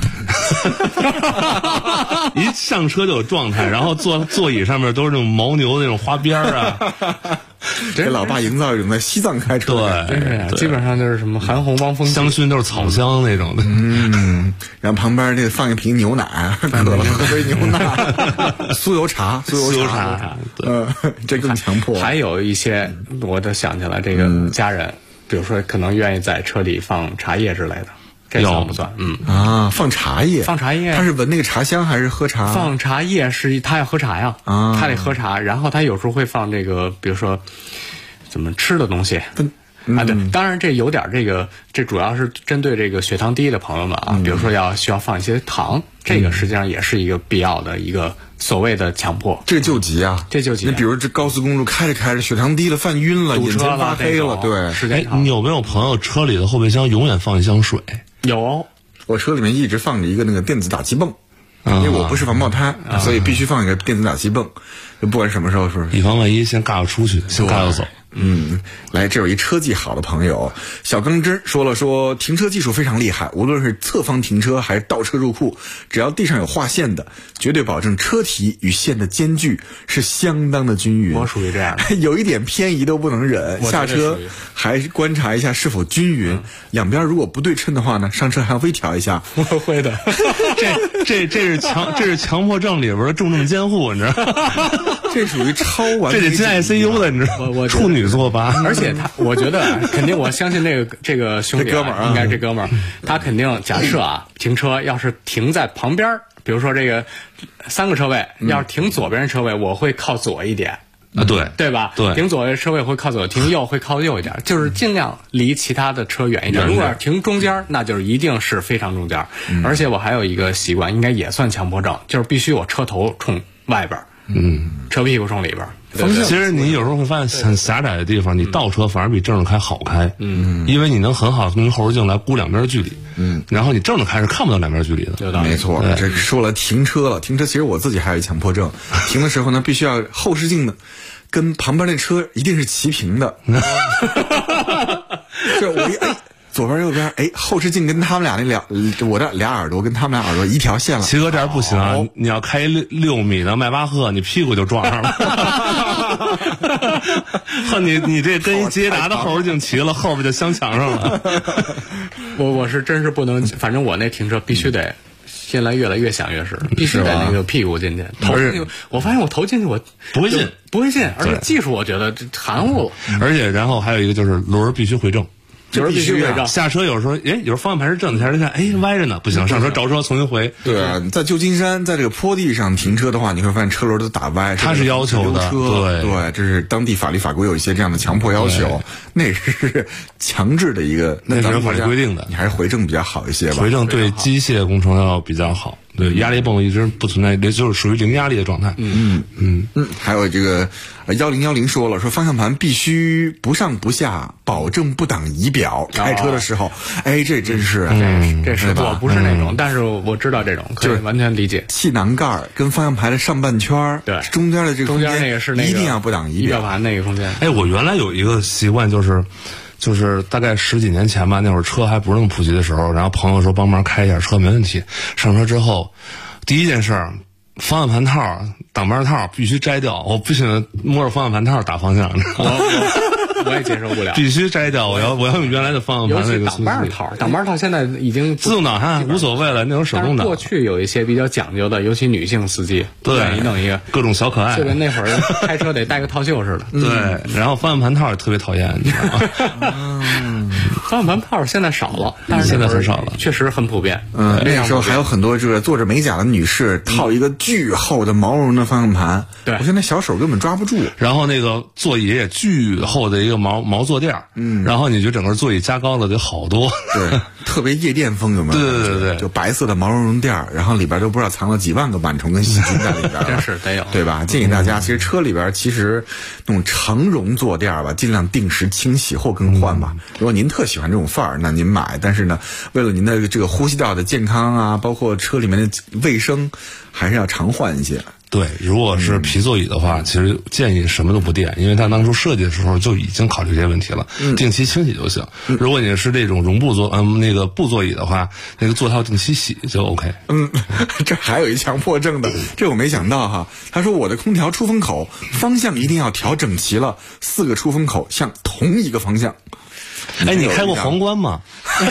一上车就有状态，然后座椅上面都是那种牦牛的那种花边啊。 给老爸营造一种在西藏开车的， 对，基本上就是什么韩红、汪峰， 香薰都是草香那种的。 然后旁边这放一瓶牛奶，渴了喝杯牛奶，酥油茶，这更强迫。 还有一些，我都想起来，这个家人，比如说可能愿意在车里放茶叶之类的。这算不算？ 放茶叶，他是闻那个茶香还是喝茶？ 放茶叶是他要喝茶呀，他得喝茶，然后他有时候会放这个，比如说怎么吃的东西对，当然这有点这主要是针对这个血糖低的朋友们啊，比如说需要放一些糖，这个实际上也是一个必要的一个所谓的强迫。 这救急啊！你比如这高速公路开着开着，血糖低了，犯晕了，眼前发黑了，对。 你有没有朋友车里的后备箱永远放一箱水？ 有， 我车里面一直放着一个那个电子打气泵，因为我不是防爆胎，所以必须放一个电子打气泵，不管什么时候是， 以防万一，先尬出去，先尬走。 来，这有一车技好的朋友小钢针说停车技术非常厉害，无论是侧方停车还是倒车入库，只要地上有划线的，绝对保证车体与线的间距是相当的均匀。 我属于这样的， 有一点偏移都不能忍，下车还观察一下是否均匀，两边如果不对称的话呢，上车还要微调一下。 我会的， 这是强迫症里边的重症监护，你知道吗？ 这属于超完， 这得进 ICU 的，你知道吗？我处女座吧。 而且我觉得肯定，我相信这个兄弟哥们儿， 应该这哥们儿，他肯定假设停车要是停在旁边，比如说这个3个车位，要是停左边车位，我会靠左一点。对吧？ 对， 停左边车位会靠左，停右会靠右一点，就是尽量离其他的车远一点。如果停中间，那就是一定是非常中间。而且我还有一个习惯，应该也算强迫症，就是必须我车头冲外边，车屁股冲里边。 其实你有时候会发现很狭窄的地方，你倒车反而比正着开好开，因为你能很好用后视镜来估两边距离，然后你正着开是看不到两边距离的。 没错，这说了停车其实我自己还有强迫症，停的时候呢，必须要后视镜的跟旁边那车一定是齐平的，这我左边右边，哎，后视镜跟他们俩我的俩耳朵跟他们俩耳朵一条线了。 齐哥这样不行啊！你要开6米的迈巴赫，你屁股就撞上了。呵，你这跟一捷达的后视镜齐了，后边就相抢上了。 我是真是不能，反正我那停车必须得。现在越来越想越是，必须得那个屁股进去，头进去。我发现我头进去我不会进， 而且技术我觉得这含糊了。 而且然后还有一个就是轮必须回正。 就是必须回正， 下车有时候，有时候方向盘是正的，下车看，歪着呢，不行，上车着车重新回。 对啊，在旧金山，在这个坡地上停车的话，你会发现车轮都打歪， 它是要求的， 对，这是当地法律法规有一些这样的强迫要求，那是强制的一个， 那是法律规定的， 你还是回正比较好一些吧。 回正对机械工程要比较好。对，压力泵一直不存在，就是属于零压力的状态。 还有这个1010说了，说方向盘必须不上不下，保证不挡仪表。开车的时候，这真是， 这是我不是那种，但是我知道这种，可以完全理解。 气囊盖跟方向盘的上半圈， 对， 中间的这个空间， 中间那个是那个一定要不挡仪表盘那个空间。 我原来有一个习惯就是大概10几年前吧，那会儿车还不是那么普及的时候，然后朋友说帮忙开一下车没问题。上车之后，第一件事，方向盘套、挡把套必须摘掉，我不喜欢摸着方向盘套打方向， 我也接受不了， 必须摘掉。我要用原来的方向盘那个挡把套现在已经自动挡哈，无所谓了，那种手动挡。 过去有一些比较讲究的，尤其女性司机， 对， 你弄一个各种小可爱， 就跟那会儿开车得带个套袖似的。 对，然后方向盘套也特别讨厌，你知道吗？ 方向盘套现在少了，但是现在很少了， 确实很普遍。 那个时候还有很多这个坐着美甲的女士套一个巨厚的毛绒的方向盘， 对我现在小手根本抓不住。 然后那个座椅也巨厚的一个毛坐垫，然后你觉得整个座椅加高了得好多， 对，特别夜店风有没有？ 对， 就白色的毛绒垫，然后里边都不知道藏了几万个螨虫跟细菌在里边， 真是得有， 对吧？建议大家，其实车里边其实那种长绒坐垫吧，尽量定时清洗或更换吧。如果您特喜欢这种范儿，那您买，但是呢，为了您的这个呼吸道的健康啊，包括车里面的卫生，还是要常换一些。 对，如果是皮座椅的话，其实建议什么都不垫，因为它当初设计的时候就已经考虑这些问题了，定期清洗就行。如果你是这种绒布那个布座椅的话，那个座套定期洗就 OK。 这还有一强迫症的，这我没想到哈。他说我的空调出风口方向一定要调整齐了，4个出风口向同一个方向。 你开过皇冠吗？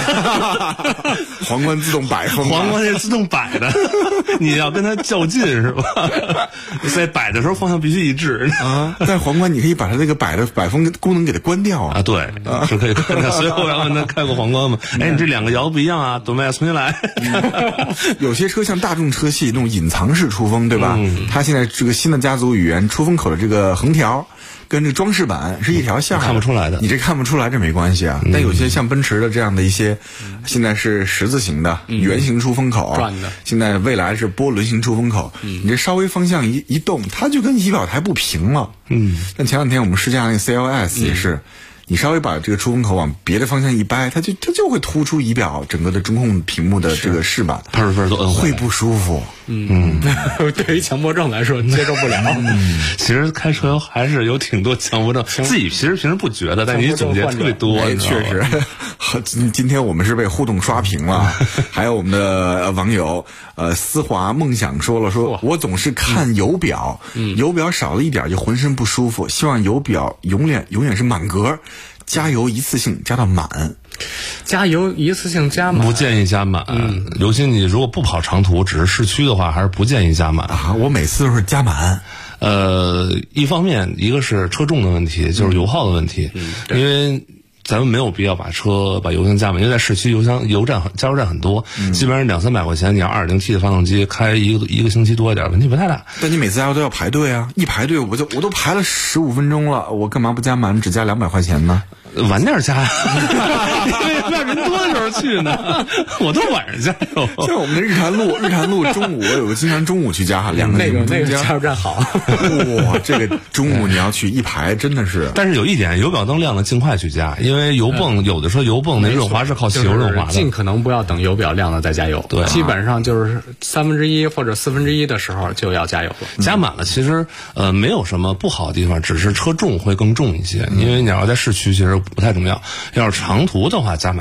皇冠自动摆风， 皇冠是自动摆的，你要跟它较劲是吧？在摆的时候方向必须一致啊。但皇冠你可以把它那个摆风功能给它关掉啊。 对，是可以关掉。所以我要问他开过皇冠吗？你这2个摇不一样啊，懂没？重新来。 有些车像大众车系那种隐藏式出风，对吧？它现在这个新的家族语言，出风口的这个横条跟这个装饰板是一条线， 看不出来的。 你这看不出来，这没关系啊。但有些像奔驰的这样的一些，现在是十字形的圆形出风口， 转的。 现在未来是波轮形出风口，你这稍微方向一动，它就跟仪表台不平了。但前两天我们试驾那个 CLS 也是。你稍微把这个出风口往别的方向一掰，它就会突出仪表整个的中控屏幕的这个饰板， 分都摁会不舒服。 对于强迫症来说接受不了。 其实开车还是有挺多强迫症，自己其实平时不觉得，但你总结特别多。 确实，今天我们是被互动刷屏了，还有我们的网友思华梦想说我总是看油表，油表少了一点就浑身不舒服，希望油表永远是满格。加油一次性加到满， 加油一次性加满， 不建议加满。尤其你如果不跑长途，只是市区的话，还是不建议加满啊。我每次都是加满。 一方面，一个是车重的问题，就是油耗的问题，因为咱们没有必要把油箱加满，因为在市区加油站很多，基本上200-300块钱，你要2.0T 的发动机开一个星期多一点，问题不太大。 但你每次加油都要排队啊，一排队我都排了15分钟了，我干嘛不加满，只加200块钱呢？ 晚点加，因为那人多的时候去呢，我都晚上加油。 像我们的日坛路中午，我有个经常中午去加，2个那个加油站好。 哇，这个中午你要去一排真的是。 但是有一点，油表灯亮了尽快去加，因为油泵有的时候油泵那润滑是靠汽油润滑的， 尽可能不要等油表亮了再加油。 对， 基本上就是1/3或者1/4的时候就要加油了。 加满了其实没有什么不好的地方，只是车重会更重一些，因为你要在市区其实不太重要。要是长途的话，加满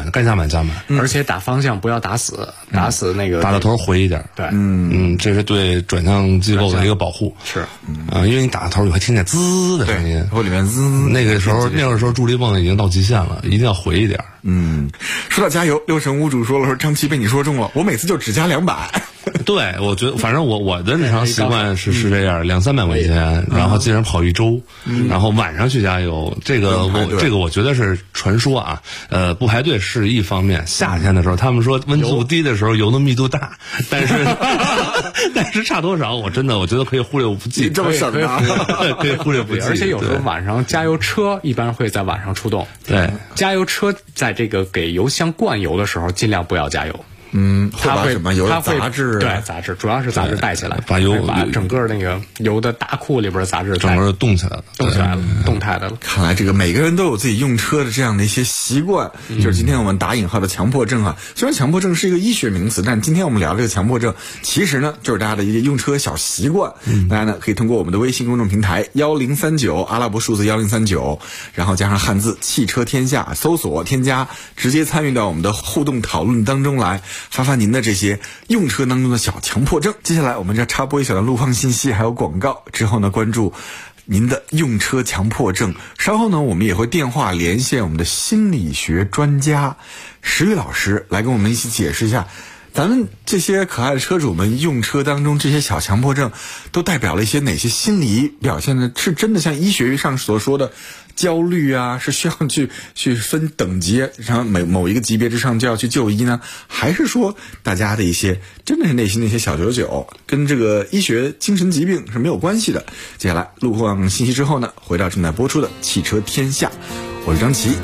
满，该加满加满。 而且打方向不要打死，打死那个打到头回一点。 对， 这是对转向机构的一个保护。 是， 因为你打到头你会听见滋的声音， 或里面滋。 那个时候助力泵已经到极限了，一定要回一点。 说到加油，六神屋主说了，说张琪被你说中了，我每次就只加200。 对，我觉得反正我的日常习惯是这样，200-300块钱，然后竟然跑1周，然后晚上去加油，这个我觉得是传说啊，不排队是一方面，夏天的时候他们说温度低的时候油的密度大，但是差多少我觉得可以忽略不计， 这么省啊， 可以忽略不计。 而且有时候晚上加油车一般会在晚上出动， 对， 加油车在这个给油箱灌油的时候尽量不要加油。 它会什么油杂质？ 对，杂质主要是杂质带起来， 把整个那个油的大库里边的杂质整个动起来了， 动态的了。 看来这个每个人都有自己用车的这样的一些习惯，就是今天我们打引号的强迫症啊。虽然强迫症是一个医学名词，但今天我们聊这个强迫症，其实呢就是大家的一个用车小习惯。大家呢可以通过我们的微信公众平台1039阿拉伯数字1039，然后加上汉字汽车天下，搜索添加，直接参与到我们的互动讨论当中来。发发您的这些用车当中的小强迫症。接下来我们再插播一小段路况信息还有广告，之后呢关注您的用车强迫症。稍后呢我们也会电话连线我们的心理学专家石玉老师来跟我们一起解释一下，咱们这些可爱的车主们用车当中这些小强迫症都代表了一些哪些心理表现呢？是真的像医学上所说的焦虑啊，是需要去分等级，然后某一个级别之上就要去就医呢？还是说大家的一些真的是内心的一些小九九，跟这个医学精神疾病是没有关系的？接下来路况信息之后呢，回到正在播出的汽车天下，我是张琪。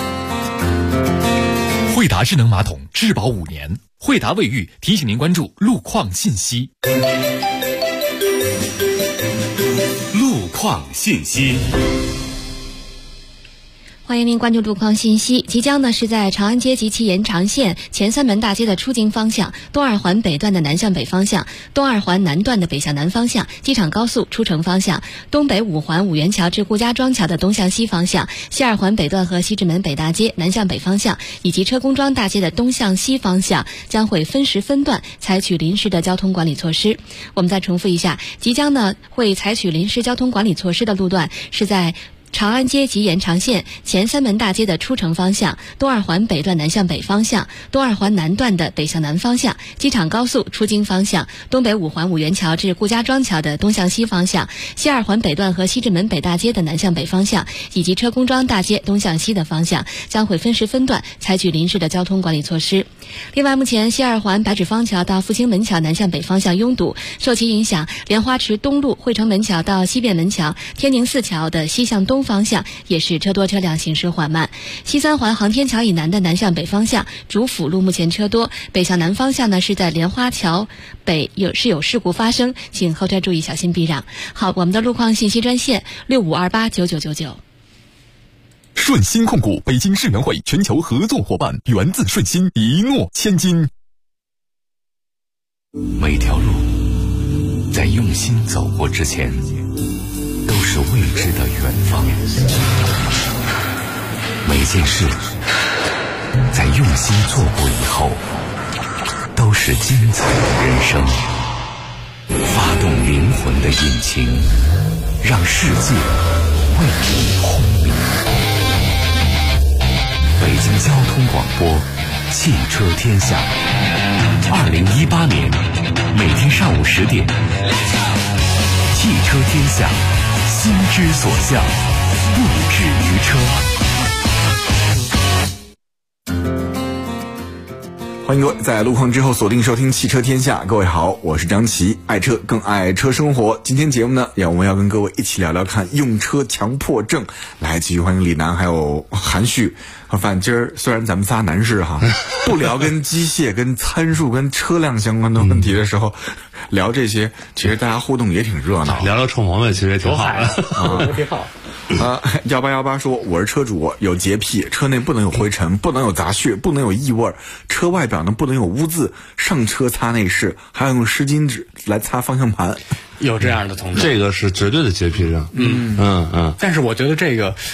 惠达智能马桶质保5年，惠达卫浴提醒您关注路况信息。 路况信息。 欢迎您关注路况信息。即将呢是在长安街及其延长线前3门大街的出京方向，东二环北段的南向北方向，东二环南段的北向南方向，机场高速出城方向，东北5环五元桥至顾家庄桥的东向西方向，西二环北段和西直门北大街南向北方向，以及车公庄大街的东向西方向将会分时分段采取临时的交通管理措施。我们再重复一下，即将呢会采取临时交通管理措施的路段是在长安街及延长线前3门大街的出城方向，东二环北段南向北方向，东二环南段的北向南方向，机场高速出京方向，东北5环五元桥至顾家庄桥的东向西方向，西二环北段和西直门北大街的南向北方向，以及车公庄大街东向西的方向将会分时分段采取临时的交通管理措施。另外，目前西二环白纸坊桥到复兴门桥南向北方向拥堵，受其影响，莲花池东路汇成门桥到西便门桥天宁寺桥的西向东方向也是车多车辆行驶缓慢。西3环航天桥以南的南向北方向主辅路目前车多，北向南方向呢是在莲花桥北有事故发生，请后车注意小心避让。好，我们的路况信息专线65289999。 顺鑫控股北京世园会全球合作伙伴，源自顺鑫，一诺千金。 每条路在用心走过之前都是未知的远方，每件事在用心做过以后都是精彩的人生。发动灵魂的引擎，让世界为你轰鸣。北京交通广播汽车天下，2018年每天上午10点，汽车天下，心之所向，不止于车。 欢迎各位在路况之后锁定收听汽车天下。各位好，我是张琪，爱车更爱车生活。今天节目呢，我们要跟各位一起聊聊看用车强迫症。来，继续欢迎李楠还有韩旭。反正今儿虽然咱们仨男士哈，不聊跟机械、跟参数、跟车辆相关的问题的时候，聊这些，其实大家互动也挺热闹。 聊聊臭毛病其实也挺好的， 挺好。 1818说，我是车主，有洁癖，车内不能有灰尘，不能有杂屑，不能有异味，车外表呢不能有污渍，上车擦内饰，还要用湿巾纸来擦方向盘。 有这样的同志， 这个是绝对的洁癖症。 但是我觉得这个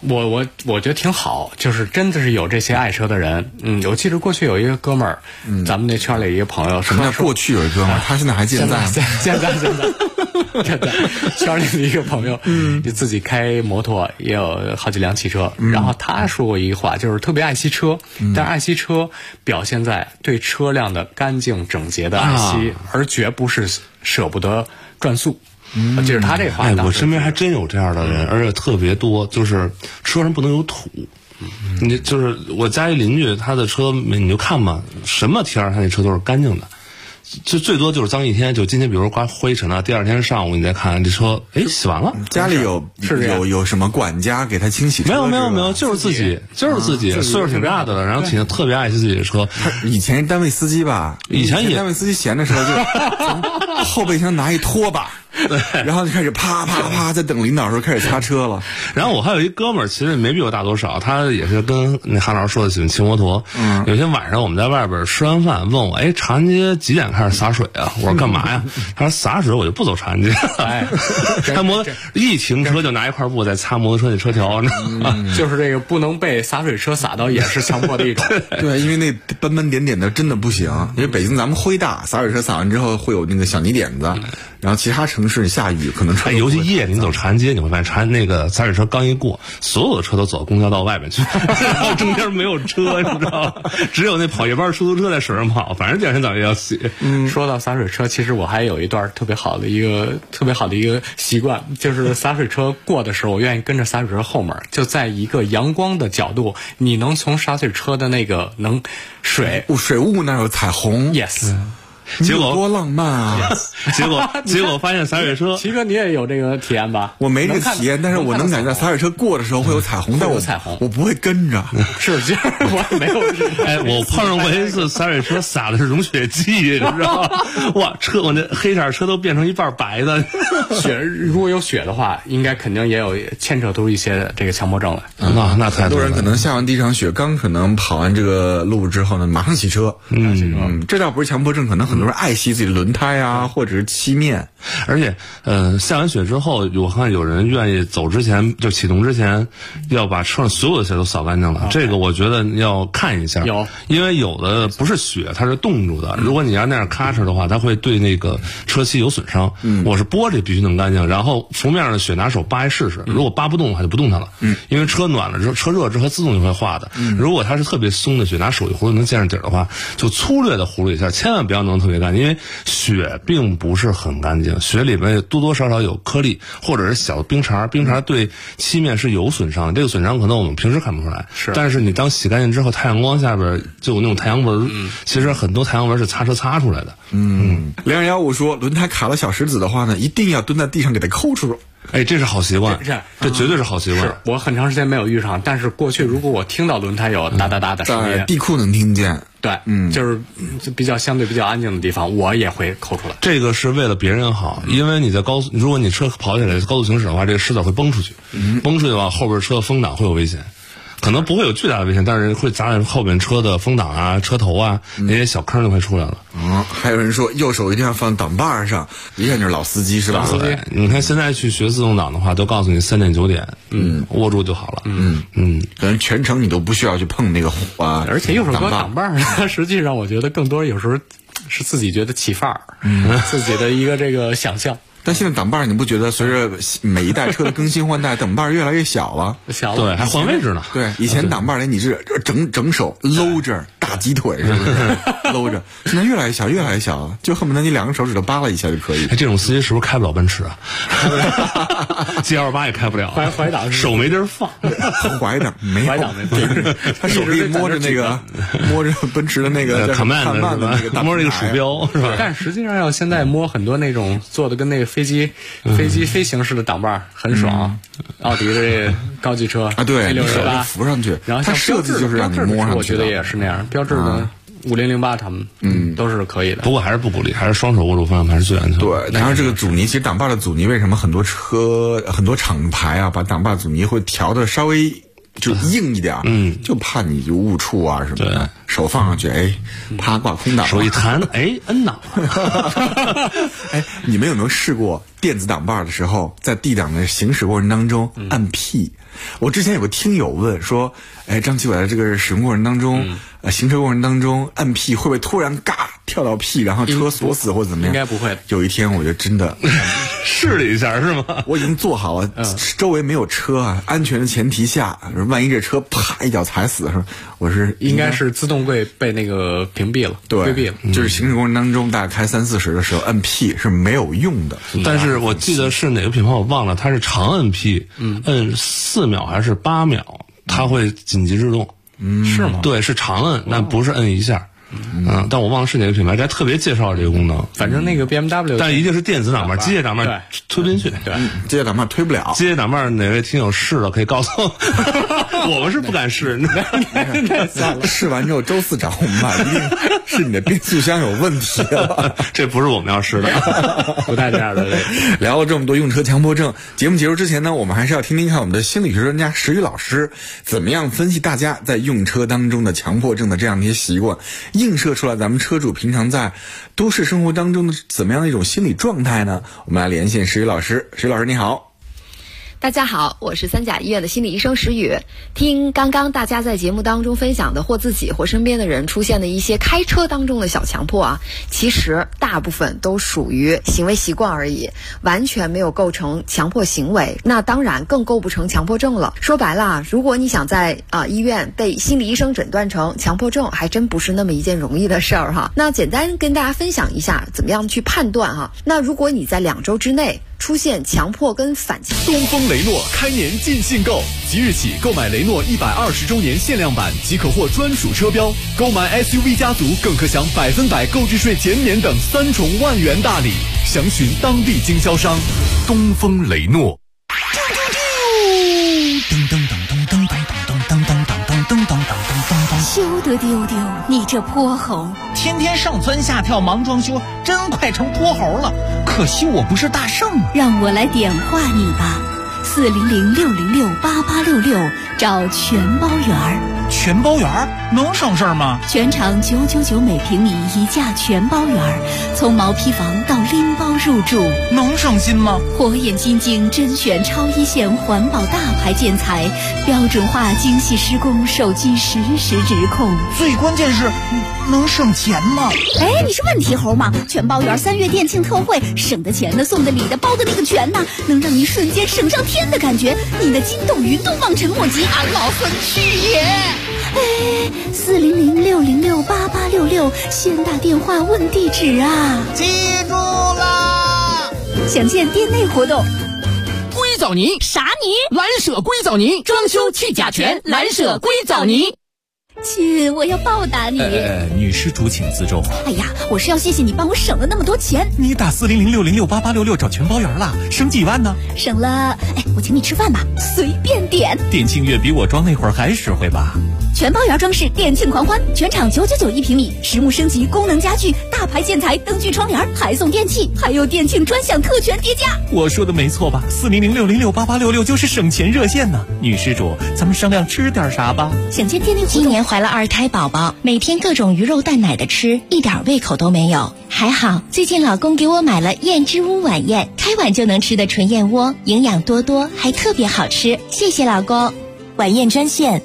我觉得挺好，就是真的是有这些爱车的人。我记得过去有一个哥们儿，咱们那圈里一个朋友， 什么叫过去有一哥们儿？他现在还健在吗？ 现在真的圈里的一个朋友，就自己开摩托，也有好几辆汽车。然后他说过一句话，就是特别爱惜车，但是爱惜车表现在对车辆的干净整洁的爱惜，而绝不是舍不得转速。就是他这话。 我身边还真有这样的人，而且特别多，就是车上不能有土。你就是我家一邻居，他的车你就看吧，什么天儿他那车都是干净的。就最多就是脏一天，就今天比如刮灰尘了，第二天上午你再看这车，洗完了。 家里有什么管家给他清洗车？ 没有，就是自己，岁数挺大的了，然后挺特别爱惜自己的车。 他以前单位司机吧，以前单位司机闲的时候就从后备箱拿一拖把。对，然后就开始啪啪啪，在等领导的时候开始擦车了。 然后我还有一哥们儿，其实没比我大多少，他也是跟那韩老师说的喜欢骑摩托。有天晚上我们在外边吃完饭，问我，长安街几点开始洒水啊？我说干嘛呀？他说洒水我就不走长安街。开摩托一停车就拿一块布在擦摩托车那车条。 就是这个不能被洒水车洒到，也是强迫的一种。 对，因为那斑斑点点的真的不行。因为北京咱们灰大，洒水车洒完之后会有那个小泥点子，然后其他城市下雨可能尤其夜里你走长安街，你会发现那个洒水车刚一过，所有的车都走公交道外面去，中间没有车，你知道吗？只有那跑夜班出租车在水上跑，反正第二天早上要洗。 说到洒水车，其实我还有一段特别好的一个习惯，就是洒水车过的时候，我愿意跟着洒水车后面，就在一个阳光的角度，你能从洒水车的那个水雾那有彩虹 ，yes。 结果多浪漫啊！ 结果发现洒水车， 齐哥你也有这个体验吧？ 我没这个体验，但是我能感觉到洒水车过的时候会有彩虹，但我不会跟着。 是这样，我也没有。 我碰上过一次洒水车洒的是融雪剂，你知道吗？哇，我那黑色车都变成一半白的。 雪如果有雪的话，应该肯定也有牵扯出一些这个强迫症来。 那太多了。 很多人可能下完第一场雪，刚可能跑完这个路之后呢，马上洗车。这倒不是强迫症，可能很多人爱惜自己的轮胎啊，或者是漆面。 而且下完雪之后，我看有人愿意走之前就启动之前要把车上所有的雪都扫干净了。这个我觉得要看一下，因为有的不是雪，它是冻住的。如果你要那样咔哧的话，它会对那个车漆有损伤。我是玻璃必须弄干净，然后浮面的雪拿手扒一试试，如果扒不动的话就不动它了。因为车暖了之后，车热之后自动就会化的。如果它是特别松的雪，拿手一葫芦能见上底的话，就粗略的葫芦一下，千万不要弄特别干净，因为雪并不是很干净，雪里面多多少少有颗粒或者是小的冰碴，冰碴对漆面是有损伤，这个损伤可能我们平时看不出来，但是你当洗干净之后，太阳光下边就有那种太阳纹，其实很多太阳纹是擦车擦出来的。 0215说，轮胎卡了小石子的话呢，一定要蹲在地上给它抠出来。 这是好习惯，这绝对是好习惯。 我很长时间没有遇上，但是过去如果我听到轮胎有哒哒哒的声音， 地库能听见。 对，就是相对比较安静的地方，我也会抠出来。 这个是为了别人好，因为你在如果你车跑起来高速行驶的话，这个石子会崩出去，崩出去的话，后边车的风挡会有危险。可能不会有巨大的危险，但是会砸在后边车的风挡啊、车头啊，那些小坑就会出来了。 还有人说右手一定要放挡把上，一看就是老司机是吧？ 对，你看现在去学自动挡的话，都告诉你3点9点，握住就好了。 可能全程你都不需要去碰那个而且右手搁挡把上，实际上我觉得更多有时候是自己觉得起范儿，自己的一个这个想象。 但现在挡把你不觉得随着每一代车的更新换代，挡把越来越小了？ 对，还换位置呢。 对，以前挡把你是整手搂着大鸡腿，是不是？搂着，现在越来越小，越来越小，就恨不得你2个手指头扒拉一下就可以。 这种司机是不是开不了奔驰啊？G28也开不了， 怀档手没地儿放， 怀档没他手可以摸着奔驰的那个卡曼的那个摸着那个鼠标是吧？ 但实际上要现在摸很多那种做的跟那个飞机飞行式的挡把很爽，奥迪的这个高级车啊，对 ，A608 扶上去， 然后它设计就是让你摸上去， 我觉得也是那样，标志的5008他们都是可以的。 不过还是不鼓励，还是双手握住方向盘是最安全的。 对，然后这个阻尼，其实挡把的阻尼为什么很多厂牌啊把挡把阻尼会调的稍微就硬一点，就怕你就误触啊什么的，手放上去，啪挂空档， 手一弹，摁档。 你们有没有试过电子挡把的时候，在 D 档的行驶过程当中按 P？我之前有个听友问说，张启伟在这个使用过程当中，行车过程当中按 P 会不会突然嘎跳到 P， 然后车锁死或者怎么样？ 应该不会。 有一天我就真的试了一下，是吗？ 我已经做好了，周围没有车啊，安全的前提下，万一这车啪一脚踩死，我是应该是自动柜被那个屏蔽了，规避了。 就是行驶过程当中，大概开30-40的时候按 P 是没有用的。 但是我记得是哪个品牌我忘了，它是长按 P，摁4秒还是8秒，它会紧急制动。 是吗？ 对，是长摁，但不是摁一下。但我忘了是哪个品牌，这还特别介绍这个功能。 反正那个 BMW， 但一定是电子挡把，机械挡把推不进去。 对， 机械挡把推不了。 机械挡把哪位听友试了可以告诉我，我们是不敢试。 试完之后周4找我们吧，一定是你的变速箱有问题了。 这不是我们要试的， 不带这样的。 聊了这么多用车强迫症，节目结束之前呢，我们还是要听听看我们的心理学专家石宇老师怎么样分析大家在用车当中的强迫症的这样的一些习惯。映射出来咱们车主平常在都市生活当中的怎么样的一种心理状态呢？我们来连线石宇老师。石宇老师你好。 大家好，我是三甲医院的心理医生石宇。听刚刚大家在节目当中分享的，或自己或身边的人出现的一些开车当中的小强迫啊，其实大部分都属于行为习惯而已，完全没有构成强迫行为，那当然更构不成强迫症了。说白了，如果你想在医院被心理医生诊断成强迫症，还真不是那么一件容易的事儿哈。那简单跟大家分享一下怎么样去判断哈。那如果你在2周之内出现强迫跟反强迫， 东风雷诺开年尽兴购，即日起购买雷诺120周年限量版即可获专属车标，购买 SUV 家族更可享100%购置税减免等3重万元大礼，详询当地经销商。 东风雷诺。 休得丢丢，你这泼猴！ 天天上蹿下跳忙装修，真快成泼猴了。可惜我不是大圣啊！ 让我来点化你吧，400-606-8866，找全包园。 全包园能省事儿吗？ 全场999每平米一价全包园，从毛坯房到拎包入住， 能省心吗？ 火眼金睛甄选超一线环保大牌建材，标准化精细施工，手机实时直控。 最关键是能省钱吗？ 你是问题猴吗？全包园3月店庆特惠，省的钱的，送的礼的，包的那个全呢，能让你瞬间省上天的感觉，你的筋斗云都望尘莫及，俺老孙去也！400-606-8866，先打电话问地址啊！ 记住了， 详见店内活动。 硅藻泥啥泥？ 蓝舍硅藻泥，装修去甲醛，蓝舍硅藻泥。 亲，我要报答你。 女施主请自重。 哎呀，我是要谢谢你帮我省了那么多钱。 你打400-606-8866找全包园了，省几万呢？ 省了，我请你吃饭吧，随便点。 店庆月比我装那会儿还实惠吧？ 全包园装饰店庆狂欢，全场999一平米，实木升级，功能家具，大牌建材，灯具窗帘，还送电器，还有店庆专享特权叠加。 我说的没错吧？400-606-8866就是省钱热线呢。女施主，咱们商量吃点啥吧？ 想见店内活动。 今年怀了2胎宝宝，每天各种鱼肉蛋奶的吃，一点胃口都没有。还好最近老公给我买了燕之屋晚宴，开碗就能吃的纯燕窝，营养多多，还特别好吃。谢谢老公。晚宴专线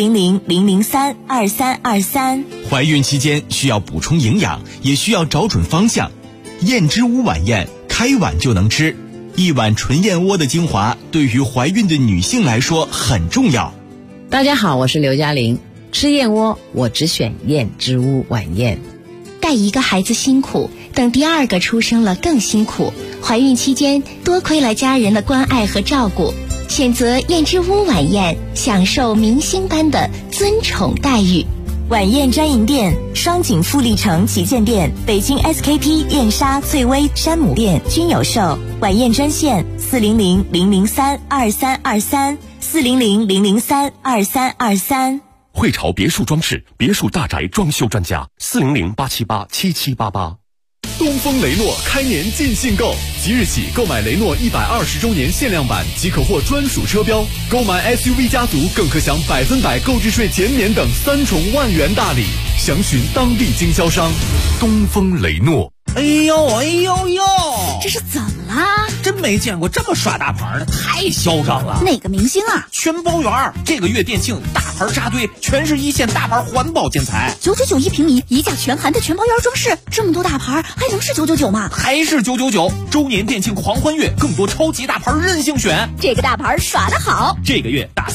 400-003-2323。 怀孕期间需要补充营养，也需要找准方向。燕之屋晚宴，开碗就能吃，一碗纯燕窝的精华，对于怀孕的女性来说很重要。 大家好，我是刘嘉玲。吃燕窝，我只选燕之屋晚宴。 带一个孩子辛苦，等第2个出生了更辛苦。怀孕期间多亏了家人的关爱和照顾，选择燕之屋晚宴，享受明星般的尊宠待遇。 晚宴专营店：双井富力城旗舰店、北京 SKP、燕莎、翠微、山姆店均有售。晚宴专线400-003-2323，400-003-2323。 汇潮别墅装饰，别墅大宅装修专家，400-878-7788。 东风雷诺开年尽兴购，即日起购买雷诺120周年限量版即可获专属车标，购买 SUV 家族更可享100%购置税减免等3重万元大礼。详询当地经销商。 东风雷诺。 哎呦哎呦呦， 这是怎么啦？ 真没见过这么耍大牌的，太嚣张了。 哪个明星啊？ 全包圆，这个月店庆大牌扎堆，全是一线大牌环保建材 ，999一平米，一价全含的全包圆装饰，这么多大牌还能是999吗？ 还是999。周年店庆狂欢月，更多超级大牌任性选， 这个大牌耍得好。 这个月打